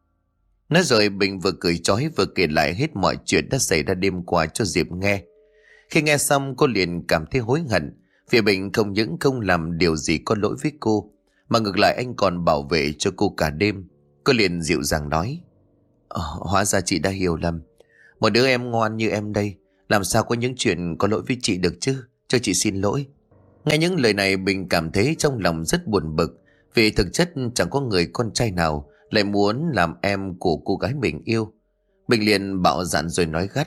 Nói rồi Bình vừa cởi trói vừa kể lại hết mọi chuyện đã xảy ra đêm qua cho Diệp nghe. Khi nghe xong cô liền cảm thấy hối hận, vì Bình không những không làm điều gì có lỗi với cô, mà ngược lại anh còn bảo vệ cho cô cả đêm. Cô liền dịu dàng nói: Ờ, hóa ra chị đã hiểu lầm. Một đứa em ngoan như em đây, làm sao có những chuyện có lỗi với chị được chứ, cho chị xin lỗi. Nghe những lời này Bình cảm thấy trong lòng rất buồn bực, vì thực chất chẳng có người con trai nào lại muốn làm em của cô gái mình yêu. Bình liền bạo dạn rồi nói gắt: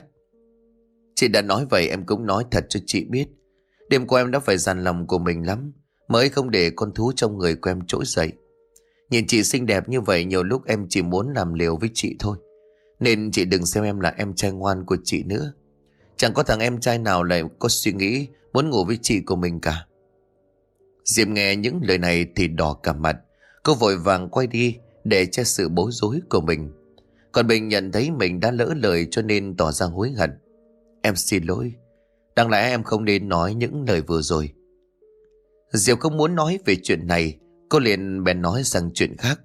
Chị đã nói vậy em cũng nói thật cho chị biết. Đêm qua em đã phải dằn lòng của mình lắm mới không để con thú trong người của em trỗi dậy. Nhìn chị xinh đẹp như vậy, nhiều lúc em chỉ muốn làm liều với chị thôi. Nên chị đừng xem em là em trai ngoan của chị nữa. Chẳng có thằng em trai nào lại có suy nghĩ muốn ngủ với chị của mình cả. Diệp nghe những lời này thì đỏ cả mặt. Cô vội vàng quay đi để che sự bối rối của mình. Còn Bình nhận thấy mình đã lỡ lời cho nên tỏ ra hối hận: Em xin lỗi, đáng lẽ em không nên nói những lời vừa rồi. Diệp không muốn nói về chuyện này. Cô liền bèn nói sang chuyện khác: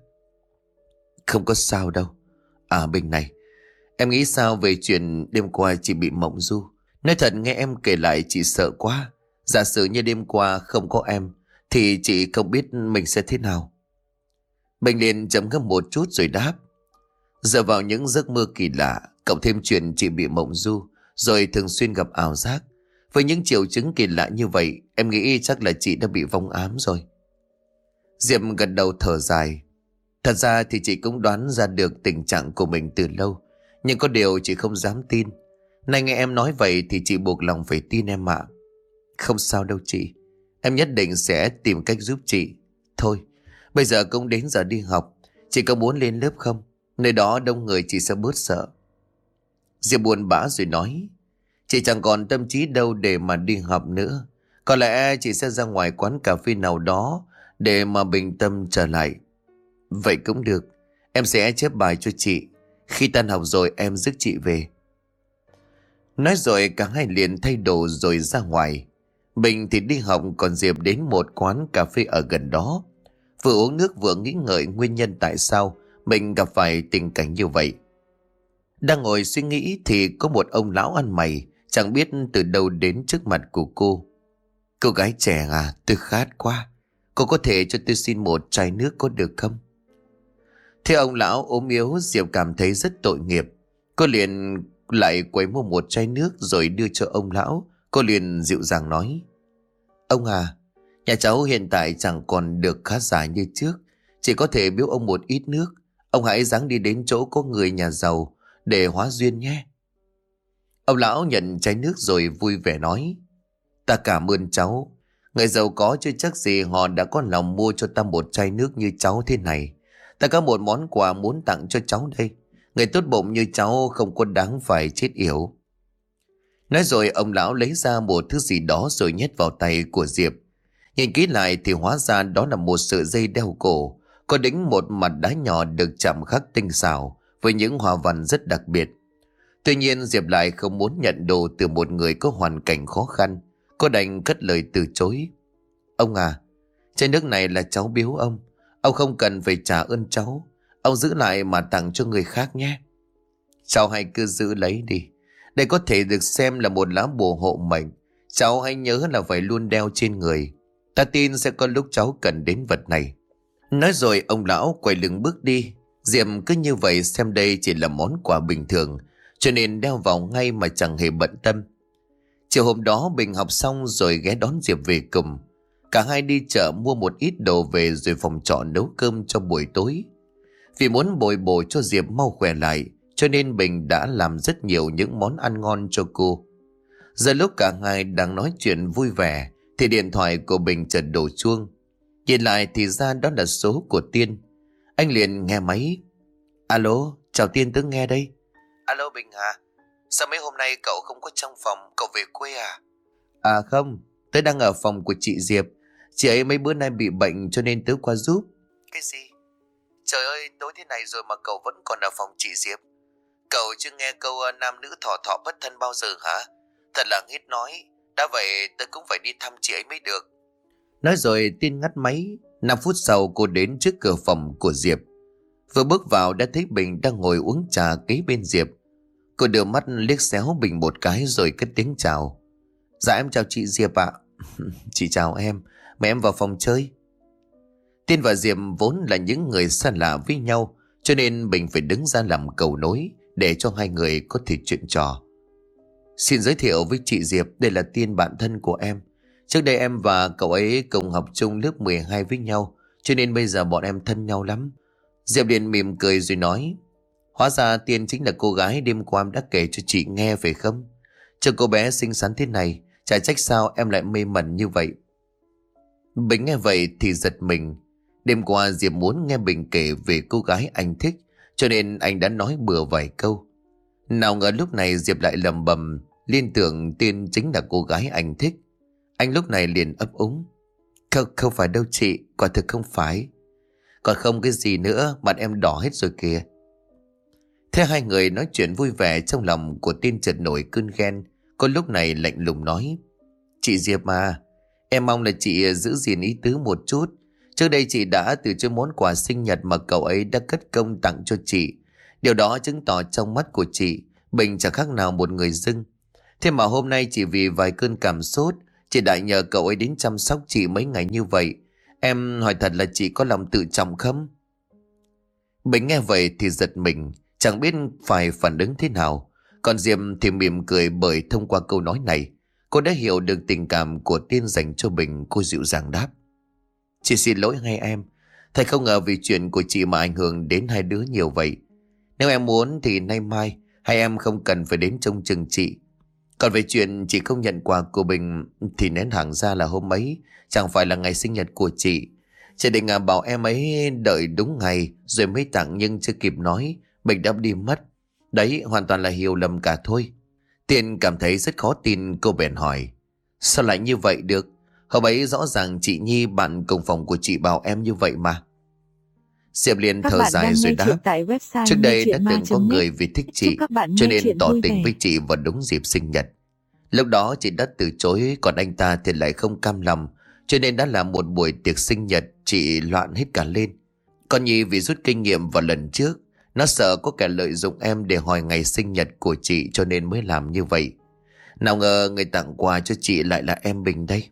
Không có sao đâu. À Bình này, em nghĩ sao về chuyện đêm qua chị bị mộng du? Nói thật nghe em kể lại chị sợ quá. Giả sử như đêm qua không có em thì chị không biết mình sẽ thế nào. Bình liền chấm ngâm một chút rồi đáp: Giờ vào những giấc mơ kỳ lạ, cộng thêm chuyện chị bị mộng du, rồi thường xuyên gặp ảo giác, với những triệu chứng kỳ lạ như vậy, em nghĩ chắc là chị đã bị vong ám rồi. Diệp gật đầu thở dài. Thật ra thì chị cũng đoán ra được tình trạng của mình từ lâu, nhưng có điều chị không dám tin. Nay nghe em nói vậy thì chị buộc lòng phải tin em ạ. Không sao đâu chị, em nhất định sẽ tìm cách giúp chị. Thôi, bây giờ cũng đến giờ đi học, chị có muốn lên lớp không? Nơi đó đông người chị sẽ bớt sợ. Diệp buồn bã rồi nói: Chị chẳng còn tâm trí đâu để mà đi học nữa. Có lẽ chị sẽ ra ngoài quán cà phê nào đó để mà bình tâm trở lại. Vậy cũng được, em sẽ chép bài cho chị. Khi tan học rồi em rước chị về. Nói rồi cả hai liền thay đồ rồi ra ngoài. Bình thì đi học, còn Diệp đến một quán cà phê ở gần đó. Vừa uống nước vừa nghĩ ngợi nguyên nhân tại sao mình gặp phải tình cảnh như vậy. Đang ngồi suy nghĩ thì có một ông lão ăn mày chẳng biết từ đâu đến trước mặt của cô. Cô gái trẻ à, tôi khát quá. Cô có thể cho tôi xin một chai nước có được không? Thế ông lão ốm yếu, Diệp cảm thấy rất tội nghiệp. Cô liền lại quay mua một chai nước rồi đưa cho ông lão. Cô liền dịu dàng nói: Ông à, nhà cháu hiện tại chẳng còn được khá giả như trước, chỉ có thể biếu ông một ít nước. Ông hãy ráng đi đến chỗ có người nhà giàu để hóa duyên nhé. Ông lão nhận chai nước rồi vui vẻ nói: Ta cảm ơn cháu. Người giàu có chứ chắc gì họ đã có lòng mua cho ta một chai nước như cháu thế này. Ta có một món quà muốn tặng cho cháu đây. Người tốt bụng như cháu không có đáng phải chết yểu. Nói rồi ông lão lấy ra một thứ gì đó rồi nhét vào tay của Diệp. Nhìn kỹ lại thì hóa ra đó là một sợi dây đeo cổ, có đính một mặt đá nhỏ được chạm khắc tinh xảo với những hoa văn rất đặc biệt. Tuy nhiên Diệp lại không muốn nhận đồ từ một người có hoàn cảnh khó khăn. Cô đành cất lời từ chối: Ông à, chai nước này là cháu biếu ông. Ông không cần phải trả ơn cháu. Ông giữ lại mà tặng cho người khác nhé. Cháu hãy cứ giữ lấy đi. Đây có thể được xem là một lá bùa hộ mệnh. Cháu hãy nhớ là phải luôn đeo trên người. Ta tin sẽ có lúc cháu cần đến vật này. Nói rồi ông lão quay lưng bước đi. Diệp cứ như vậy xem đây chỉ là món quà bình thường, cho nên đeo vào ngay mà chẳng hề bận tâm. Chiều hôm đó Bình học xong rồi ghé đón Diệp về cùng. Cả hai đi chợ mua một ít đồ về rồi phòng trọ nấu cơm cho buổi tối. Vì muốn bồi bổ cho Diệp mau khỏe lại, cho nên Bình đã làm rất nhiều những món ăn ngon cho cô. Giờ lúc cả hai đang nói chuyện vui vẻ thì điện thoại của Bình chợt đổ chuông. Nhìn lại thì ra đó là số của Tiên. Anh liền nghe máy. Alo, chào Tiên, tớ nghe đây. Alo Bình hả? Sao mấy hôm nay cậu không có trong phòng, cậu về quê à? À không, tớ đang ở phòng của chị Diệp. Chị ấy mấy bữa nay bị bệnh cho nên tớ qua giúp. Cái gì? Trời ơi, tối thế này rồi mà cậu vẫn còn ở phòng chị Diệp. Cậu chưa nghe câu uh, nam nữ thọ thọ bất thân bao giờ hả? Thật là nghít nói. Đã vậy tớ cũng phải đi thăm chị ấy mới được. Nói rồi Tiên ngắt máy. Năm phút sau cô đến trước cửa phòng của Diệp. Vừa bước vào đã thấy Bình đang ngồi uống trà kế bên Diệp. Cô đưa mắt liếc xéo Bình một cái rồi cất tiếng chào. Dạ em chào chị Diệp ạ. Chị chào em. Mời em vào phòng chơi. Tiên và Diệp vốn là những người xa lạ với nhau, cho nên Bình phải đứng ra làm cầu nối để cho hai người có thể chuyện trò. Xin giới thiệu với chị Diệp, đây là Tiên, bạn thân của em. Trước đây em và cậu ấy cùng học chung lớp mười hai với nhau, cho nên bây giờ bọn em thân nhau lắm. Diệp liền mỉm cười rồi nói: Hóa ra Tiên chính là cô gái đêm qua em đã kể cho chị nghe phải không? Cho cô bé xinh xắn thế này, chả trách sao em lại mê mẩn như vậy. Bình nghe vậy thì giật mình. Đêm qua Diệp muốn nghe Bình kể về cô gái anh thích, cho nên anh đã nói bừa vài câu. Nào ngờ lúc này Diệp lại lầm bầm liên tưởng Tiên chính là cô gái anh thích. Anh lúc này liền ấp úng: Không, không phải đâu chị, quả thực không phải. Còn không cái gì nữa, mặt em đỏ hết rồi kìa. Thế hai người nói chuyện vui vẻ, trong lòng của Tiên chợt nổi cơn ghen. Cô lúc này lạnh lùng nói: Chị Diệp à, em mong là chị giữ gìn ý tứ một chút. Trước đây chị đã từ chối món quà sinh nhật mà cậu ấy đã cất công tặng cho chị. Điều đó chứng tỏ trong mắt của chị, Bình chẳng khác nào một người dưng. Thế mà hôm nay chỉ vì vài cơn cảm sốt, chị đã nhờ cậu ấy đến chăm sóc chị mấy ngày như vậy. Em hỏi thật là chị có lòng tự trọng không? Bình nghe vậy thì giật mình, chẳng biết phải phản ứng thế nào. Còn Diệp thì mỉm cười, bởi thông qua câu nói này cô đã hiểu được tình cảm của Tiên dành cho Bình. Cô dịu dàng đáp: Chị xin lỗi hai em. Thầy không ngờ vì chuyện của chị mà ảnh hưởng đến hai đứa nhiều vậy. Nếu em muốn thì nay mai hai em không cần phải đến trông chừng chị. Còn về chuyện chị không nhận quà của Bình thì nén hàng ra là hôm ấy chẳng phải là ngày sinh nhật của chị. Chị định à, bảo em ấy đợi đúng ngày rồi mới tặng, nhưng chưa kịp nói Bình đã đi mất. Đấy hoàn toàn là hiểu lầm cả thôi. Tiên cảm thấy rất khó tin, cô bèn hỏi: Sao lại như vậy được? Hôm ấy rõ ràng chị Nhi, bạn cùng phòng của chị, bảo em như vậy mà. Diệp liền Các thở bạn dài đang rồi nghe đáp. chuyện tại website Trước nghe đây đã chuyện ma từng có chấm net. người vì thích Chúc chị các bạn cho nghe nên chuyện tỏ vui tình vẻ. với chị vào đúng dịp sinh nhật. Lúc đó chị đã từ chối, còn anh ta thì lại không cam lòng, cho nên đã làm một buổi tiệc sinh nhật, chị loạn hết cả lên. Còn Nhi vì rút kinh nghiệm vào lần trước, nó sợ có kẻ lợi dụng em để hỏi ngày sinh nhật của chị cho nên mới làm như vậy. Nào ngờ người tặng quà cho chị lại là em Bình đây.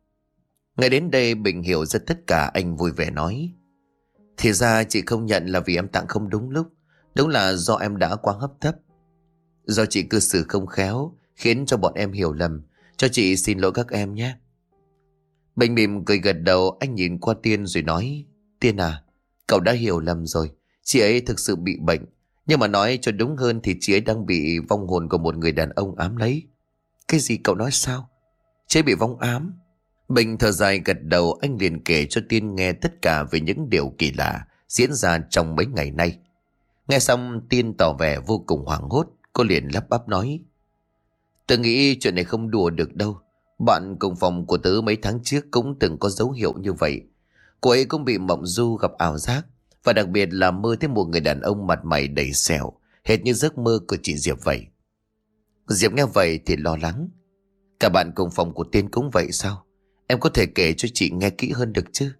Ngay đến đây Bình hiểu ra tất cả, anh vui vẻ nói. Thì ra chị không nhận là vì em tặng không đúng lúc. Đúng là do em đã quá hấp tấp. Do chị cư xử không khéo khiến cho bọn em hiểu lầm. Cho chị xin lỗi các em nhé. Bình mỉm cười gật đầu, anh nhìn qua Tiên rồi nói. Tiên à, cậu đã hiểu lầm rồi. Chị ấy thực sự bị bệnh. Nhưng mà nói cho đúng hơn thì chị ấy đang bị vong hồn của một người đàn ông ám lấy. Cái gì cậu nói sao? Chị ấy bị vong ám? Bình thở dài gật đầu, anh liền kể cho Tiên nghe tất cả về những điều kỳ lạ diễn ra trong mấy ngày nay. Nghe xong Tiên tỏ vẻ vô cùng hoảng hốt. Cô liền lắp bắp nói. Tớ nghĩ chuyện này không đùa được đâu. Bạn cùng phòng của tớ mấy tháng trước cũng từng có dấu hiệu như vậy. Cô ấy cũng bị mộng du gặp ảo giác. Và đặc biệt là mơ thấy một người đàn ông mặt mày đầy sẹo, hệt như giấc mơ của chị Diệp vậy. Diệp nghe vậy thì lo lắng. Cả bạn cùng phòng của Tiên cũng vậy sao? Em có thể kể cho chị nghe kỹ hơn được chứ?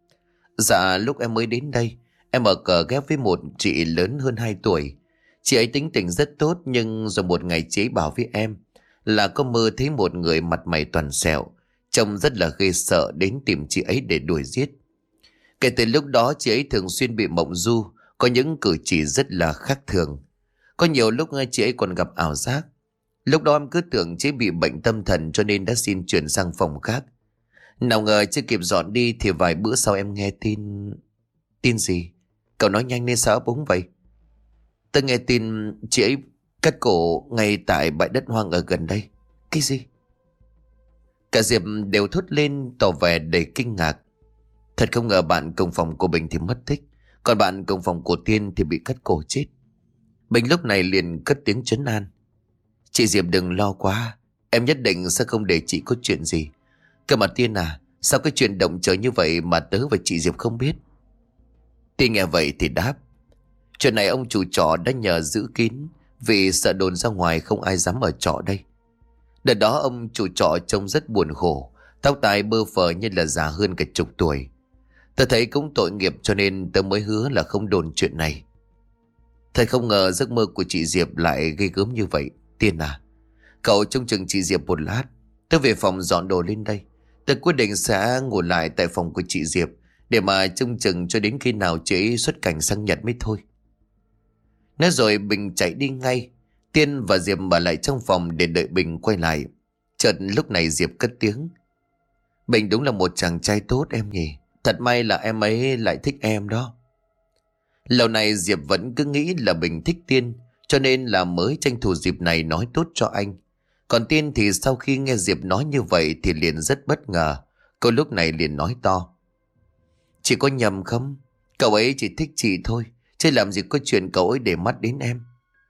Dạ lúc em mới đến đây, em ở cờ ghép với một chị lớn hơn hai tuổi. Chị ấy tính tình rất tốt, nhưng rồi một ngày chị ấy bảo với em là có mơ thấy một người mặt mày toàn sẹo, trông rất là ghê sợ, đến tìm chị ấy để đuổi giết. Kể từ lúc đó chị ấy thường xuyên bị mộng du, có những cử chỉ rất là khác thường. Có nhiều lúc chị ấy còn gặp ảo giác. Lúc đó em cứ tưởng chị ấy bị bệnh tâm thần cho nên đã xin chuyển sang phòng khác. Nào ngờ chưa kịp dọn đi thì vài bữa sau em nghe tin... Tin gì? Cậu nói nhanh lên sao búng vậy? Tôi nghe tin chị ấy cắt cổ ngay tại bãi đất hoang ở gần đây. Cái gì? Cả Diệp đều thốt lên tỏ vẻ đầy kinh ngạc. Thật không ngờ bạn cùng phòng của Bình thì mất tích, còn bạn cùng phòng của Tiên thì bị cắt cổ chết. Bình lúc này liền cất tiếng trấn an. Chị Diệp đừng lo quá, em nhất định sẽ không để chị có chuyện gì. Cơ mà Tiên à, sao cái chuyện động trời như vậy mà tớ và chị Diệp không biết? Tiên nghe vậy thì đáp. Chuyện này ông chủ trọ đã nhờ giữ kín, vì sợ đồn ra ngoài không ai dám ở trọ đây. Đợt đó ông chủ trọ trông rất buồn khổ, tóc tai bơ phờ như là già hơn cả chục tuổi. Tớ thấy cũng tội nghiệp cho nên tớ mới hứa là không đồn chuyện này. Thật không ngờ giấc mơ của chị Diệp lại ghê gớm như vậy. Tiên à, cậu trông chừng chị Diệp một lát. Tớ về phòng dọn đồ lên đây. Tớ quyết định sẽ ngủ lại tại phòng của chị Diệp để mà trông chừng cho đến khi nào chị ấy xuất cảnh sang Nhật mới thôi. Nói rồi Bình chạy đi ngay. Tiên và Diệp ở lại trong phòng để đợi Bình quay lại. Chợt lúc này Diệp cất tiếng. Bình đúng là một chàng trai tốt em nhỉ. Thật may là em ấy lại thích em đó. Lâu nay Diệp vẫn cứ nghĩ là Bình thích Tiên, cho nên là mới tranh thủ dịp này nói tốt cho anh. Còn Tiên thì sau khi nghe Diệp nói như vậy thì liền rất bất ngờ. Cô lúc này liền nói to. Chị có nhầm không? Cậu ấy chỉ thích chị thôi, chứ làm gì có chuyện cậu ấy để mắt đến em.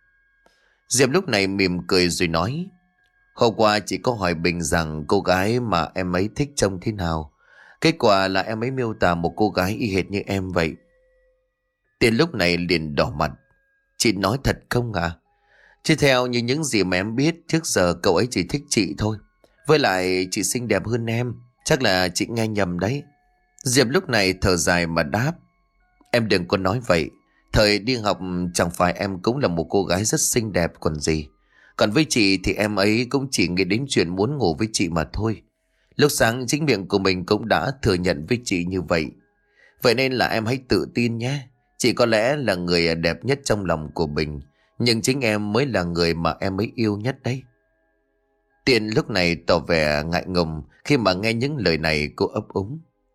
Diệp lúc này mỉm cười rồi nói. Hôm qua chị có hỏi Bình rằng cô gái mà em ấy thích trông thế nào. Kết quả là em ấy miêu tả một cô gái y hệt như em vậy. Tiên lúc này liền đỏ mặt. Chị nói thật không à? Chứ theo như những gì mà em biết, trước giờ cậu ấy chỉ thích chị thôi. Với lại chị xinh đẹp hơn em, chắc là chị nghe nhầm đấy. Diệp lúc này thở dài mà đáp. Em đừng có nói vậy. Thời đi học chẳng phải em cũng là một cô gái rất xinh đẹp còn gì. Còn với chị thì em ấy cũng chỉ nghĩ đến chuyện muốn ngủ với chị mà thôi. Lúc sáng chính miệng của mình cũng đã thừa nhận với chị như vậy. Vậy nên là em hãy tự tin nhé. Chị có lẽ là người đẹp nhất trong lòng của Bình, nhưng chính em mới là người mà em ấy yêu nhất đấy. Tiên lúc này tỏ vẻ ngại ngùng khi mà nghe những lời này. Cô ấp úng.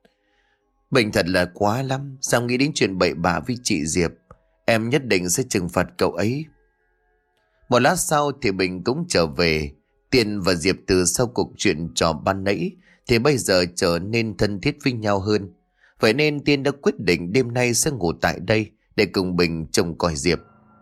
Bình thật là quá lắm. Sao nghĩ đến chuyện bậy bạ với chị Diệp? Em nhất định sẽ trừng phạt cậu ấy. Một lát sau thì Bình cũng trở về. Tiên và Diệp từ sau cuộc chuyện trò ban nãy thì bây giờ trở nên thân thiết với nhau hơn. Vậy nên Tiên đã quyết định đêm nay sẽ ngủ tại đây để cùng Bình trông coi Diệp.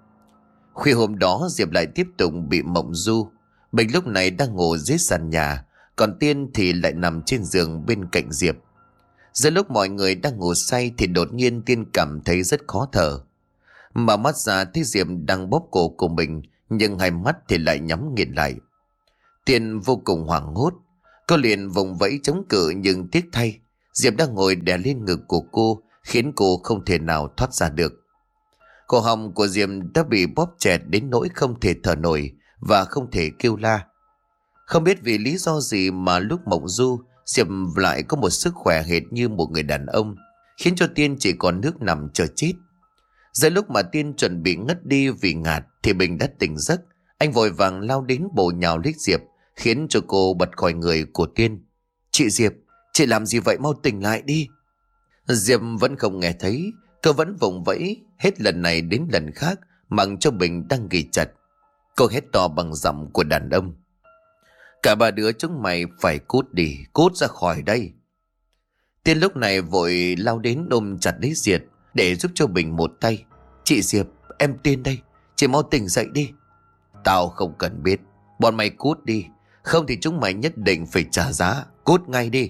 Khuya hôm đó Diệp lại tiếp tục bị mộng du. Bình lúc này đang ngủ dưới sàn nhà, còn Tiên thì lại nằm trên giường bên cạnh Diệp. Giữa lúc mọi người đang ngủ say thì đột nhiên Tiên cảm thấy rất khó thở. Mở mắt ra thấy Diệp đang bóp cổ của mình, nhưng hai mắt thì lại nhắm nghiền lại. Tiên vô cùng hoảng hốt. Cô liền vùng vẫy chống cự, nhưng tiếc thay Diệp đang ngồi đè lên ngực của cô, khiến cô không thể nào thoát ra được. Cổ họng của Diệp đã bị bóp chẹt đến nỗi không thể thở nổi và không thể kêu la. Không biết vì lý do gì mà lúc mộng du, Diệp lại có một sức khỏe hệt như một người đàn ông, khiến cho Tiên chỉ còn nước nằm chờ chết. Giữa lúc mà Tiên chuẩn bị ngất đi vì ngạt thì Bình đã tỉnh giấc. Anh vội vàng lao đến bổ nhào lấy Diệp, khiến cho cô bật khỏi người của Tiên. Chị Diệp, chị làm gì vậy, mau tỉnh lại đi. Diệp vẫn không nghe thấy. Cô vẫn vùng vẫy hết lần này đến lần khác, mặc cho Bình đang ghì chặt. Cô hét to bằng giọng của đàn ông. Cả ba đứa chúng mày phải cút đi, cút ra khỏi đây. Tiên lúc này vội lao đến ôm chặt lấy Diệp để giúp cho Bình một tay. Chị Diệp, em Tiên đây, chị mau tỉnh dậy đi. Tao không cần biết, bọn mày cút đi, không thì chúng mày nhất định phải trả giá, cút ngay đi.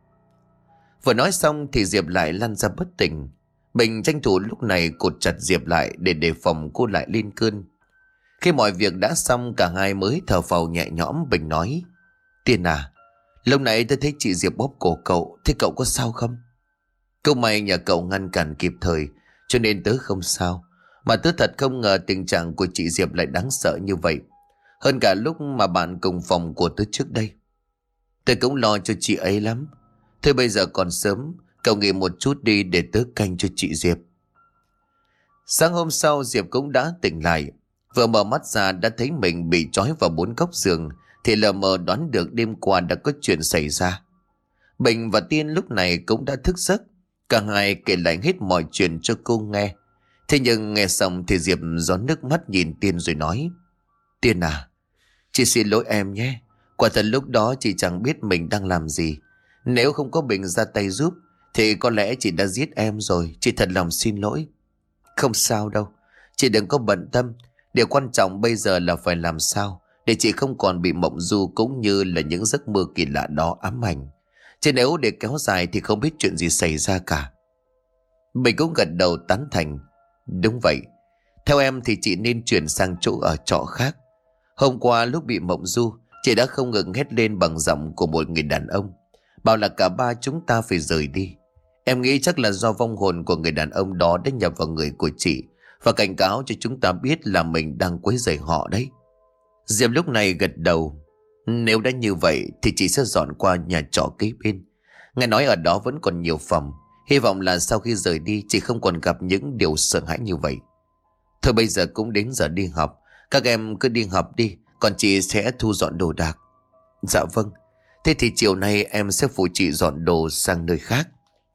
Vừa nói xong thì Diệp lại lăn ra bất tỉnh. Bình tranh thủ lúc này cột chặt Diệp lại để đề phòng cô lại lên cơn. Khi mọi việc đã xong, cả hai mới thở phào nhẹ nhõm. Bình nói: Tiên à, lúc nãy tôi thấy chị Diệp bóp cổ cậu, thế cậu có sao không? Câu may nhờ cậu ngăn cản kịp thời, cho nên tớ không sao. Mà tớ thật không ngờ tình trạng của chị Diệp lại đáng sợ như vậy, hơn cả lúc mà bạn cùng phòng của tớ trước đây. Tớ cũng lo cho chị ấy lắm. Thôi bây giờ còn sớm, cậu nghỉ một chút đi để tớ canh cho chị Diệp. Sáng hôm sau Diệp cũng đã tỉnh lại. Vừa mở mắt ra đã thấy mình bị trói vào bốn góc giường, thì lờ mờ đoán được đêm qua đã có chuyện xảy ra. Bình và Tiên lúc này cũng đã thức giấc. Cả hai kể lại hết mọi chuyện cho cô nghe. Thế nhưng nghe xong thì Diệp gión nước mắt nhìn Tiên rồi nói: Tiên à, chị xin lỗi em nhé. Quả thật lúc đó chị chẳng biết mình đang làm gì. Nếu không có Bình ra tay giúp thì có lẽ chị đã giết em rồi. Chị thật lòng xin lỗi. Không sao đâu, chị đừng có bận tâm. Điều quan trọng bây giờ là phải làm sao để chị không còn bị mộng du cũng như là những giấc mơ kỳ lạ đó ám ảnh. Chứ nếu để kéo dài thì không biết chuyện gì xảy ra cả. Mình cũng gật đầu tán thành. Đúng vậy, theo em thì chị nên chuyển sang chỗ ở trọ khác. Hôm qua lúc bị mộng du, chị đã không ngừng hét lên bằng giọng của một người đàn ông, bảo là cả ba chúng ta phải rời đi. Em nghĩ chắc là do vong hồn của người đàn ông đó đã nhập vào người của chị và cảnh cáo cho chúng ta biết là mình đang quấy rầy họ đấy. Diệp lúc này gật đầu. Nếu đã như vậy thì chị sẽ dọn qua nhà trọ kế bên. Nghe nói ở đó vẫn còn nhiều phòng. Hy vọng là sau khi rời đi chị không còn gặp những điều sợ hãi như vậy. Thôi bây giờ cũng đến giờ đi học, các em cứ đi học đi, còn chị sẽ thu dọn đồ đạc. Dạ vâng, thế thì chiều nay em sẽ phụ chị dọn đồ sang nơi khác.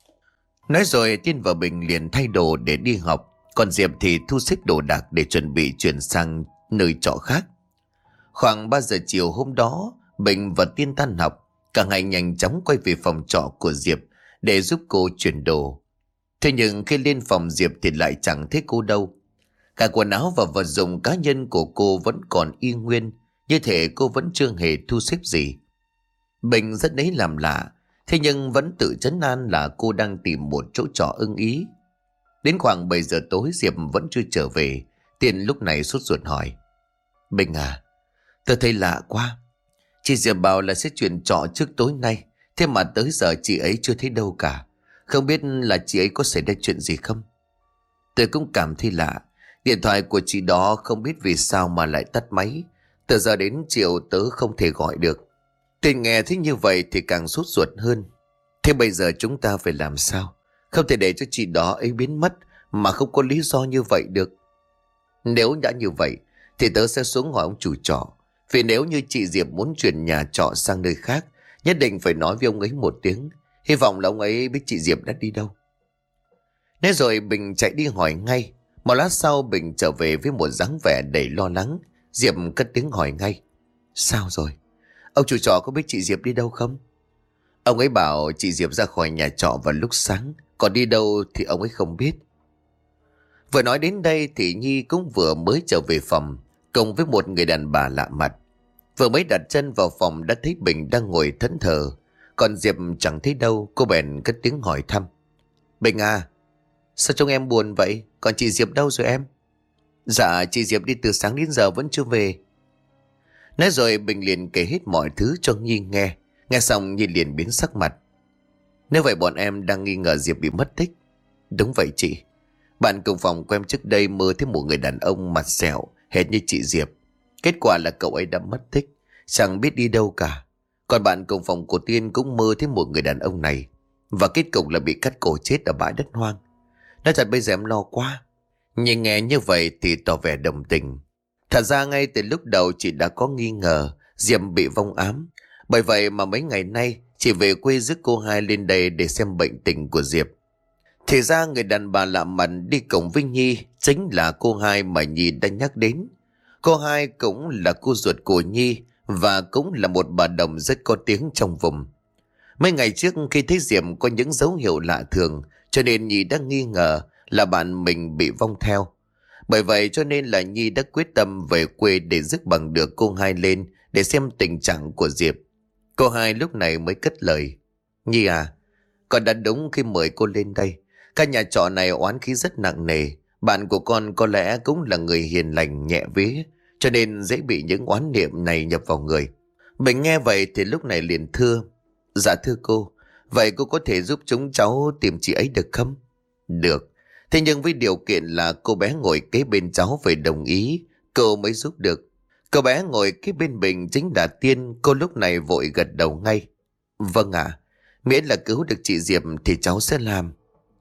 Nói rồi Tiên và Bình liền thay đồ để đi học, còn Diệp thì thu xếp đồ đạc để chuẩn bị chuyển sang nơi trọ khác. Khoảng ba giờ chiều hôm đó, Bình và Tiên tan học. Cả hai nhanh chóng quay về phòng trọ của Diệp để giúp cô chuyển đồ. Thế nhưng khi lên phòng Diệp thì lại chẳng thấy cô đâu. Cả quần áo và vật dụng cá nhân của cô vẫn còn y nguyên, như thể cô vẫn chưa hề thu xếp gì. Bình rất lấy làm lạ, thế nhưng vẫn tự trấn an là cô đang tìm một chỗ trọ ưng ý. Đến khoảng bảy giờ tối Diệp vẫn chưa trở về. Tiên lúc này sốt ruột hỏi: Bình à, tôi thấy lạ quá. Chị Diệp bảo là sẽ chuyển trọ trước tối nay, thế mà tới giờ chị ấy chưa thấy đâu cả. Không biết là chị ấy có xảy ra chuyện gì không? Tôi cũng cảm thấy lạ. Điện thoại của chị đó không biết vì sao mà lại tắt máy. Từ giờ đến chiều tớ không thể gọi được. Tôi nghe thấy như vậy thì càng sốt ruột hơn. Thế bây giờ chúng ta phải làm sao? Không thể để cho chị đó ấy biến mất mà không có lý do như vậy được. Nếu đã như vậy thì tớ sẽ xuống hỏi ông chủ trọ. Vì nếu như chị Diệp muốn chuyển nhà trọ sang nơi khác, nhất định phải nói với ông ấy một tiếng. Hy vọng là ông ấy biết chị Diệp đã đi đâu. Nói rồi Bình chạy đi hỏi ngay. Một lát sau Bình trở về với một dáng vẻ đầy lo lắng. Diệp cất tiếng hỏi ngay: Sao rồi? Ông chủ trọ có biết chị Diệp đi đâu không? Ông ấy bảo chị Diệp ra khỏi nhà trọ vào lúc sáng, còn đi đâu thì ông ấy không biết. Vừa nói đến đây thì Nhi cũng vừa mới trở về phòng, cùng với một người đàn bà lạ mặt. Vừa mới đặt chân vào phòng đã thấy Bình đang ngồi thẫn thờ. Còn Diệp chẳng thấy đâu, cô bèn cất tiếng hỏi thăm. Bình à, sao trông em buồn vậy? Còn chị Diệp đâu rồi em? Dạ chị Diệp đi từ sáng đến giờ vẫn chưa về. Nói rồi Bình liền kể hết mọi thứ cho Nhi nghe. Nghe xong Nhi liền biến sắc mặt. Nếu vậy bọn em đang nghi ngờ Diệp bị mất tích. Đúng vậy chị. Bạn cùng phòng của em trước đây mơ thấy một người đàn ông mặt sẹo hệt như chị Diệp. Kết quả là cậu ấy đã mất tích, chẳng biết đi đâu cả. Còn bạn cùng phòng của Tiên cũng mơ thấy một người đàn ông này, và kết cục là bị cắt cổ chết ở bãi đất hoang. Nói thật bây giờ em lo quá. Nhưng nghe như vậy thì tỏ vẻ đồng tình. Thật ra ngay từ lúc đầu chị đã có nghi ngờ Diệp bị vong ám. Bởi vậy mà mấy ngày nay chị về quê rước cô hai lên đây để xem bệnh tình của Diệp. Thì ra người đàn bà lạ mặt đi cùng với Nhi chính là cô hai mà Nhi đã nhắc đến. Cô hai cũng là cô ruột của Nhi và cũng là một bà đồng rất có tiếng trong vùng. Mấy ngày trước khi thấy Diệp có những dấu hiệu lạ thường, cho nên Nhi đã nghi ngờ là bạn mình bị vong theo. Bởi vậy cho nên là Nhi đã quyết tâm về quê để rước bằng được cô hai lên để xem tình trạng của Diệp. Cô hai lúc này mới cất lời. Nhi à, con đã đúng khi mời cô lên đây. Căn nhà trọ này oán khí rất nặng nề. Bạn của con có lẽ cũng là người hiền lành nhẹ vía, cho nên dễ bị những oán niệm này nhập vào người. Bình nghe vậy thì lúc này liền thưa. Dạ thưa cô, vậy cô có thể giúp chúng cháu tìm chị ấy được không? Được. Thế nhưng với điều kiện là cô bé ngồi kế bên cháu phải đồng ý, cô mới giúp được. Cô bé ngồi kế bên Bình chính là Tiên. Cô lúc này vội gật đầu ngay. Vâng ạ, à, miễn là cứu được chị Diệp thì cháu sẽ làm.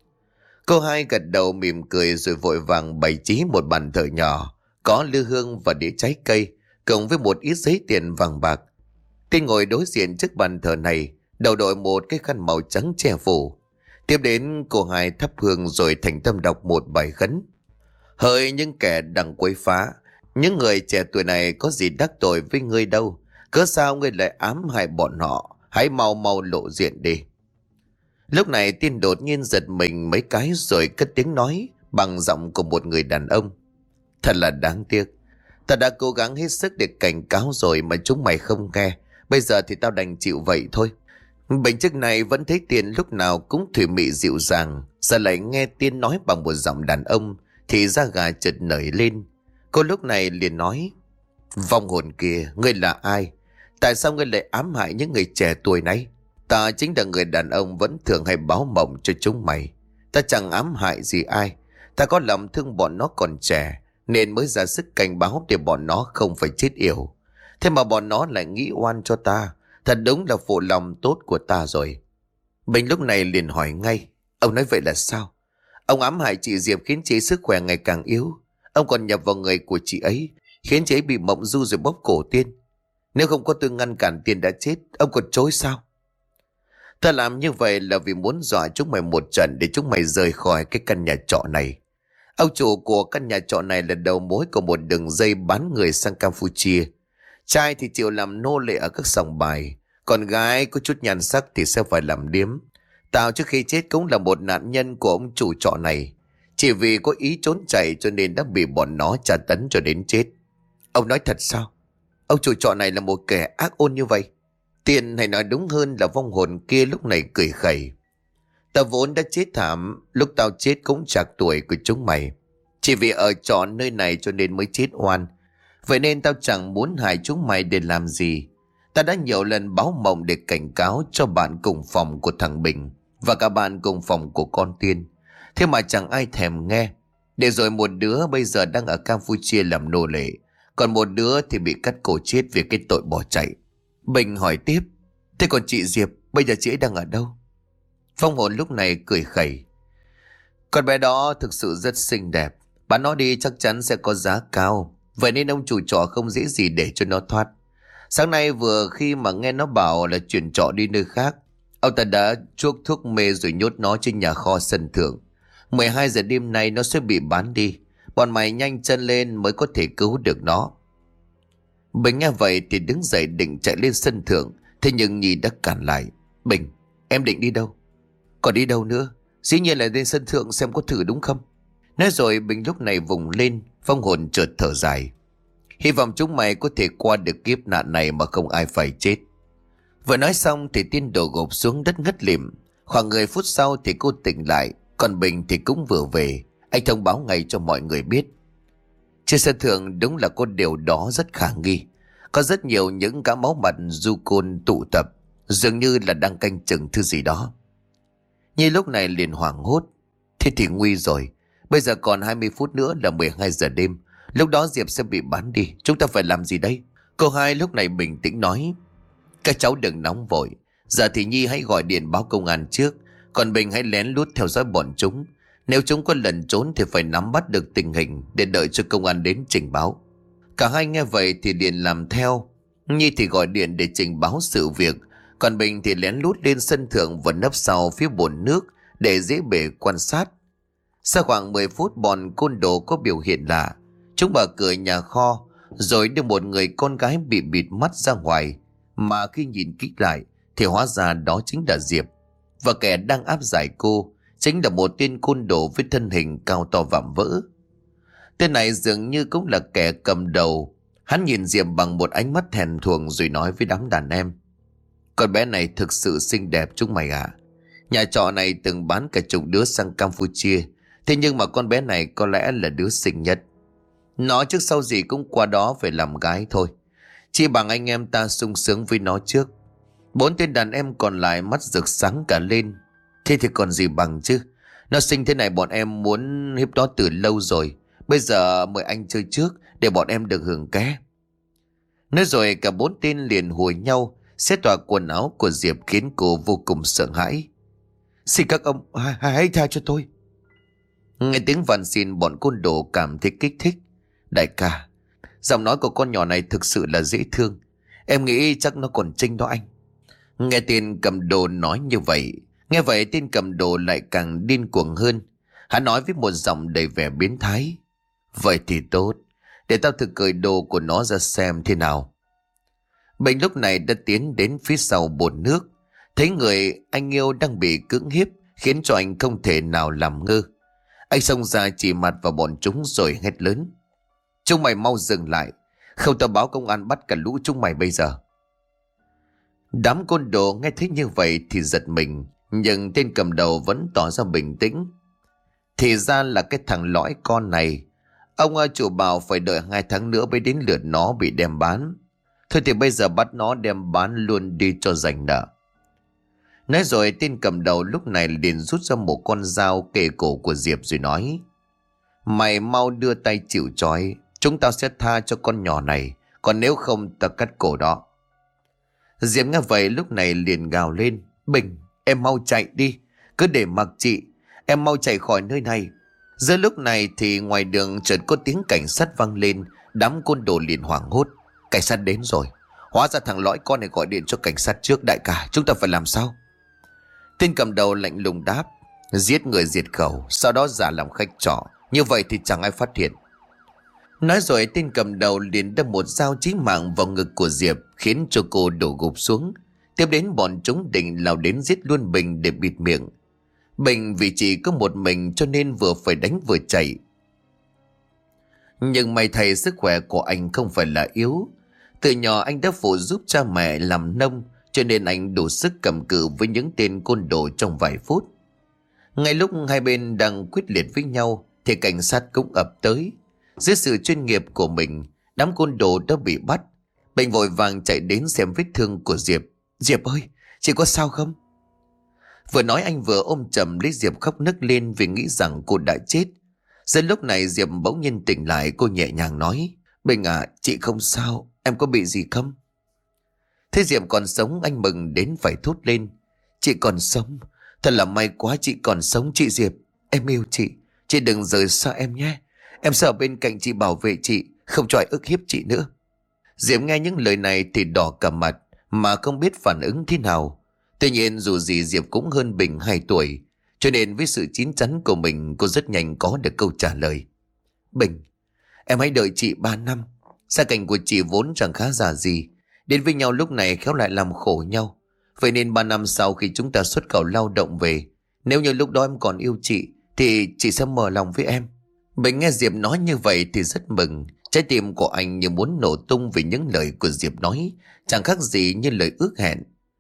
Cô hai gật đầu mỉm cười rồi vội vàng bày trí một bàn thờ nhỏ, có lư hương và đĩa trái cây, cộng với một ít giấy tiền vàng bạc. Tiên ngồi đối diện trước bàn thờ này, đầu đội một cái khăn màu trắng che phủ. Tiếp đến cô hai thắp hương rồi thành tâm đọc một bài khấn. Hỡi những kẻ đằng quấy phá, những người trẻ tuổi này có gì đắc tội với ngươi đâu, cớ sao ngươi lại ám hại bọn họ, hãy mau mau lộ diện đi. Lúc này Tiên đột nhiên giật mình mấy cái rồi cất tiếng nói bằng giọng của một người đàn ông. Thật là đáng tiếc. Ta đã cố gắng hết sức để cảnh cáo rồi mà chúng mày không nghe. Bây giờ thì tao đành chịu vậy thôi. Bình chức này vẫn thấy Tiên lúc nào cũng thủy mị dịu dàng. Giờ lại nghe Tiên nói bằng một giọng đàn ông thì da gà chợt nổi lên. Cô lúc này liền nói. Vong hồn kia, ngươi là ai? Tại sao ngươi lại ám hại những người trẻ tuổi này? Ta chính là người đàn ông vẫn thường hay báo mộng cho chúng mày. Ta chẳng ám hại gì ai. Ta có lòng thương bọn nó còn trẻ, nên mới ra sức cảnh báo để bọn nó không phải chết yểu. Thế mà bọn nó lại nghĩ oan cho ta. Thật đúng là phụ lòng tốt của ta rồi. Bình lúc này liền hỏi ngay. Ông nói vậy là sao? Ông ám hại chị Diệp khiến chị sức khỏe ngày càng yếu. Ông còn nhập vào người của chị ấy, khiến chị ấy bị mộng du rồi bóp cổ Tiên. Nếu không có tôi ngăn cản Tiên đã chết, ông còn chối sao? Ta làm như vậy là vì muốn dọa chúng mày một trận để chúng mày rời khỏi cái căn nhà trọ này. Ông chủ của căn nhà trọ này là đầu mối của một đường dây bán người sang Campuchia. Trai thì chịu làm nô lệ ở các sòng bài, còn gái có chút nhan sắc thì sẽ phải làm điếm. Tao trước khi chết cũng là một nạn nhân của ông chủ trọ này. Chỉ vì có ý trốn chạy cho nên đã bị bọn nó tra tấn cho đến chết. Ông nói thật sao? Ông chủ trọ này là một kẻ ác ôn như vậy? Tiền hay nói đúng hơn là vong hồn kia lúc này cười khẩy. Tao vốn đã chết thảm, lúc tao chết cũng chạc tuổi của chúng mày. Chỉ vì ở trọ nơi này cho nên mới chết oan. Vậy nên tao chẳng muốn hại chúng mày để làm gì. Ta đã nhiều lần báo mộng để cảnh cáo cho bạn cùng phòng của thằng Bình và cả bạn cùng phòng của con Tiên. Thế mà chẳng ai thèm nghe. Để rồi một đứa bây giờ đang ở Campuchia làm nô lệ, còn một đứa thì bị cắt cổ chết vì cái tội bỏ chạy. Bình hỏi tiếp. Thế còn chị Diệp, bây giờ chị ấy đang ở đâu? Phong hồn lúc này cười khẩy. Con bé đó thực sự rất xinh đẹp. Bán nó đi chắc chắn sẽ có giá cao. Vậy nên ông chủ trọ không dễ gì để cho nó thoát. Sáng nay vừa khi mà nghe nó bảo là chuyển trọ đi nơi khác, ông ta đã chuốc thuốc mê rồi nhốt nó trên nhà kho sân thượng. mười hai giờ đêm nay nó sẽ bị bán đi. Bọn mày nhanh chân lên mới có thể cứu được nó. Bình nghe vậy thì đứng dậy định chạy lên sân thượng. Thế nhưng Nhi đã cản lại. Bình, em định đi đâu? Còn đi đâu nữa? Dĩ nhiên là lên sân thượng xem có thử đúng không? Nói rồi Bình lúc này vùng lên. Phong hồn chợt thở dài. Hy vọng chúng mày có thể qua được kiếp nạn này mà không ai phải chết. Vừa nói xong thì Tiên đổ gục xuống đất ngất lịm. Khoảng mười phút sau thì cô tỉnh lại, còn Bình thì cũng vừa về. Anh thông báo ngay cho mọi người biết. Trên sân thượng đúng là có điều đó rất khả nghi. Có rất nhiều những cá máu mặt du côn tụ tập, dường như là đang canh chừng thứ gì đó. Nhi lúc này liền hoảng hốt. Thế thì nguy rồi. Bây giờ còn hai mươi phút nữa là mười hai giờ đêm. Lúc đó Diệp sẽ bị bán đi. Chúng ta phải làm gì đây? Cô hai lúc này bình tĩnh nói. Các cháu đừng nóng vội. Giờ thì Nhi hãy gọi điện báo công an trước. Còn Bình hãy lén lút theo dõi bọn chúng. Nếu chúng có lần trốn thì phải nắm bắt được tình hình để đợi cho công an đến trình báo. Cả hai nghe vậy thì liền làm theo. Nhi thì gọi điện để trình báo sự việc. Còn Bình thì lén lút lên sân thượng và nấp sau phía bồn nước để dễ bề quan sát. Sau khoảng mười phút bọn côn đồ có biểu hiện lạ. Chúng mở cửa nhà kho rồi đưa một người con gái bị bịt mắt ra ngoài. Mà khi nhìn kỹ lại thì hóa ra đó chính là Diệp. Và kẻ đang áp giải cô chính là một tên côn đồ với thân hình cao to vạm vỡ. Tên này dường như cũng là kẻ cầm đầu. Hắn nhìn Diệp bằng một ánh mắt thèm thuồng rồi nói với đám đàn em. Con bé này thực sự xinh đẹp chúng mày ạ. Nhà trọ này từng bán cả chục đứa sang Campuchia. Thế nhưng mà con bé này có lẽ là đứa xinh nhất. Nó trước sau gì cũng qua đó phải làm gái thôi. Chỉ bằng anh em ta sung sướng với nó trước. Bốn tên đàn em còn lại mắt rực sáng cả lên. Thế thì còn gì bằng chứ. Nó xinh thế này bọn em muốn hiếp nó từ lâu rồi. Bây giờ mời anh chơi trước để bọn em được hưởng ké. Nói rồi cả bốn tên liền hùa nhau xé toạc quần áo của Diệp khiến cô vô cùng sợ hãi. Xin các ông hãy, hãy tha cho tôi. Nghe tiếng van xin bọn côn đồ cảm thấy kích thích. Đại ca, giọng nói của con nhỏ này thực sự là dễ thương. Em nghĩ chắc nó còn trinh đó anh. Nghe tên cầm đồ nói như vậy. Nghe vậy tên cầm đồ lại càng điên cuồng hơn. Hắn nói với một giọng đầy vẻ biến thái. Vậy thì tốt. Để tao thử cởi đồ của nó ra xem thế nào. Bình lúc này đã tiến đến phía sau bồn nước. Thấy người anh yêu đang bị cưỡng hiếp khiến cho anh không thể nào làm ngơ. Anh xông ra chỉ mặt vào bọn chúng rồi hét lớn. Chúng mày mau dừng lại. Không tao báo công an bắt cả lũ chúng mày bây giờ. Đám côn đồ nghe thấy như vậy thì giật mình. Nhưng tên cầm đầu vẫn tỏ ra bình tĩnh. Thì ra là cái thằng lõi con này. Ông chủ bảo phải đợi hai tháng nữa mới đến lượt nó bị đem bán. Thôi thì bây giờ bắt nó đem bán luôn đi cho rảnh nợ. Nói rồi tên cầm đầu lúc này liền rút ra một con dao kề cổ của Diệp rồi nói. Mày mau đưa tay chịu trói. Chúng tao sẽ tha cho con nhỏ này. Còn nếu không tao cắt cổ đó. Diệp nghe vậy lúc này liền gào lên. Bình, em mau chạy đi. Cứ để mặc chị. Em mau chạy khỏi nơi này. Giữa lúc này thì ngoài đường chợt có tiếng cảnh sát vang lên. Đám côn đồ liền hoảng hốt. Cảnh sát đến rồi. Hóa ra thằng lõi con này gọi điện cho cảnh sát trước. Đại ca, chúng ta phải làm sao? Tên cầm đầu lạnh lùng đáp. Giết người diệt khẩu. Sau đó giả làm khách trọ. Như vậy thì chẳng ai phát hiện. Nói rồi tên cầm đầu liền đâm một dao chí mạng vào ngực của Diệp khiến cho cô đổ gục xuống. Tiếp đến bọn chúng định lao đến giết luôn Bình để bịt miệng. Bình vì chỉ có một mình cho nên vừa phải đánh vừa chạy. Nhưng may thay sức khỏe của anh không phải là yếu. Từ nhỏ anh đã phụ giúp cha mẹ làm nông cho nên anh đủ sức cầm cự với những tên côn đồ trong vài phút. Ngay lúc hai bên đang quyết liệt với nhau thì cảnh sát cũng ập tới. Dưới sự chuyên nghiệp của mình, đám côn đồ đã bị bắt. Bình vội vàng chạy đến xem vết thương của Diệp. Diệp ơi, chị có sao không? Vừa nói anh vừa ôm chầm lấy Diệp khóc nức lên vì nghĩ rằng cô đã chết. Giờ lúc này Diệp bỗng nhiên tỉnh lại, cô nhẹ nhàng nói. Bình à, chị không sao, em có bị gì không? Thế Diệp còn sống anh mừng đến phải thốt lên. Chị còn sống, thật là may quá chị còn sống chị Diệp. Em yêu chị, chị đừng rời xa em nhé. Em sẽ ở bên cạnh chị bảo vệ chị, không cho ai ức hiếp chị nữa. Diệp nghe những lời này thì đỏ cả mặt mà không biết phản ứng thế nào. Tuy nhiên dù gì Diệp cũng hơn Bình hai tuổi, cho nên với sự chín chắn của mình cô rất nhanh có được câu trả lời. Bình, em hãy đợi chị ba năm. Gia cảnh của chị vốn chẳng khá giả gì. Đến với nhau lúc này khéo lại làm khổ nhau. Vậy nên ba năm sau khi chúng ta xuất khẩu lao động về, nếu như lúc đó em còn yêu chị thì chị sẽ mở lòng với em. Bình nghe Diệp nói như vậy thì rất mừng. Trái tim của anh như muốn nổ tung vì những lời của Diệp nói chẳng khác gì như lời ước hẹn.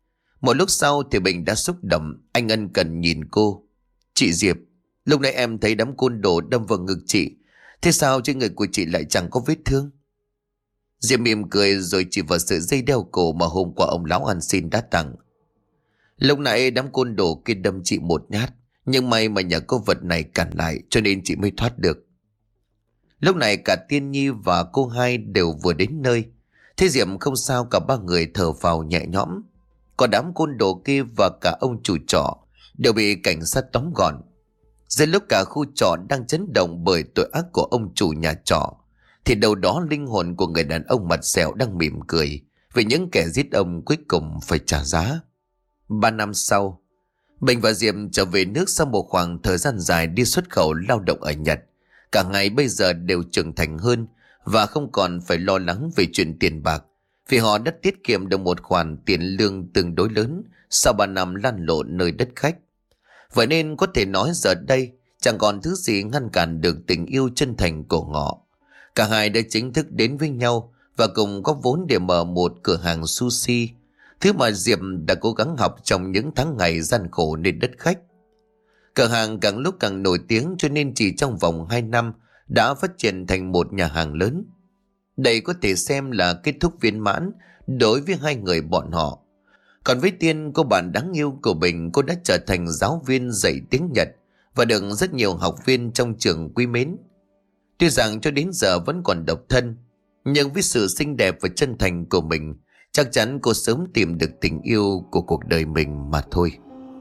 Một lúc sau thì Bình đã xúc động, anh ân cần nhìn cô. Chị Diệp, lúc nãy em thấy đám côn đồ đâm vào ngực chị. Thế sao trên người của chị lại chẳng có vết thương? Diệp mỉm cười rồi chỉ vào sợi dây đeo cổ mà hôm qua ông lão ăn xin đã tặng. Lúc nãy đám côn đồ kia đâm chị một nhát, nhưng may mà nhờ có vật này cản lại cho nên chị mới thoát được. Lúc này cả Tiên Nhi và cô hai đều vừa đến nơi. Thế Diệp không sao, cả ba người thở phào nhẹ nhõm. Còn đám côn đồ kia và cả ông chủ trọ đều bị cảnh sát tóm gọn. Giữa lúc cả khu trọ đang chấn động bởi tội ác của ông chủ nhà trọ, thì đâu đó linh hồn của người đàn ông mặt sẹo đang mỉm cười vì những kẻ giết ông cuối cùng phải trả giá. Ba năm sau, Bình và Diệp trở về nước sau một khoảng thời gian dài đi xuất khẩu lao động ở Nhật. Cả ngày bây giờ đều trưởng thành hơn và không còn phải lo lắng về chuyện tiền bạc, vì họ đã tiết kiệm được một khoản tiền lương tương đối lớn sau ba năm lăn lộn nơi đất khách. Vậy nên có thể nói giờ đây chẳng còn thứ gì ngăn cản được tình yêu chân thành của họ. Cả hai đã chính thức đến với nhau và cùng góp vốn để mở một cửa hàng sushi, thứ mà Diệp đã cố gắng học trong những tháng ngày gian khổ nơi đất khách. Cửa hàng càng lúc càng nổi tiếng, cho nên chỉ trong vòng hai năm đã phát triển thành một nhà hàng lớn. Đây có thể xem là kết thúc viên mãn đối với hai người bọn họ. Còn với Tiên, cô bạn đáng yêu của Bình, cô đã trở thành giáo viên dạy tiếng Nhật và được rất nhiều học viên trong trường quý mến. Tuy rằng cho đến giờ vẫn còn độc thân, nhưng với sự xinh đẹp và chân thành của mình, chắc chắn cô sớm tìm được tình yêu của cuộc đời mình mà thôi.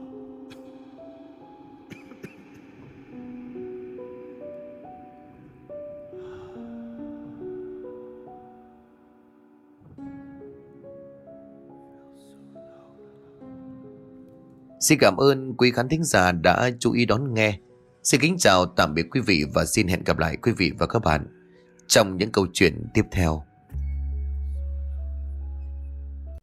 Xin cảm ơn quý khán thính giả đã chú ý đón nghe. Xin kính chào tạm biệt quý vị và xin hẹn gặp lại quý vị và các bạn trong những câu chuyện tiếp theo.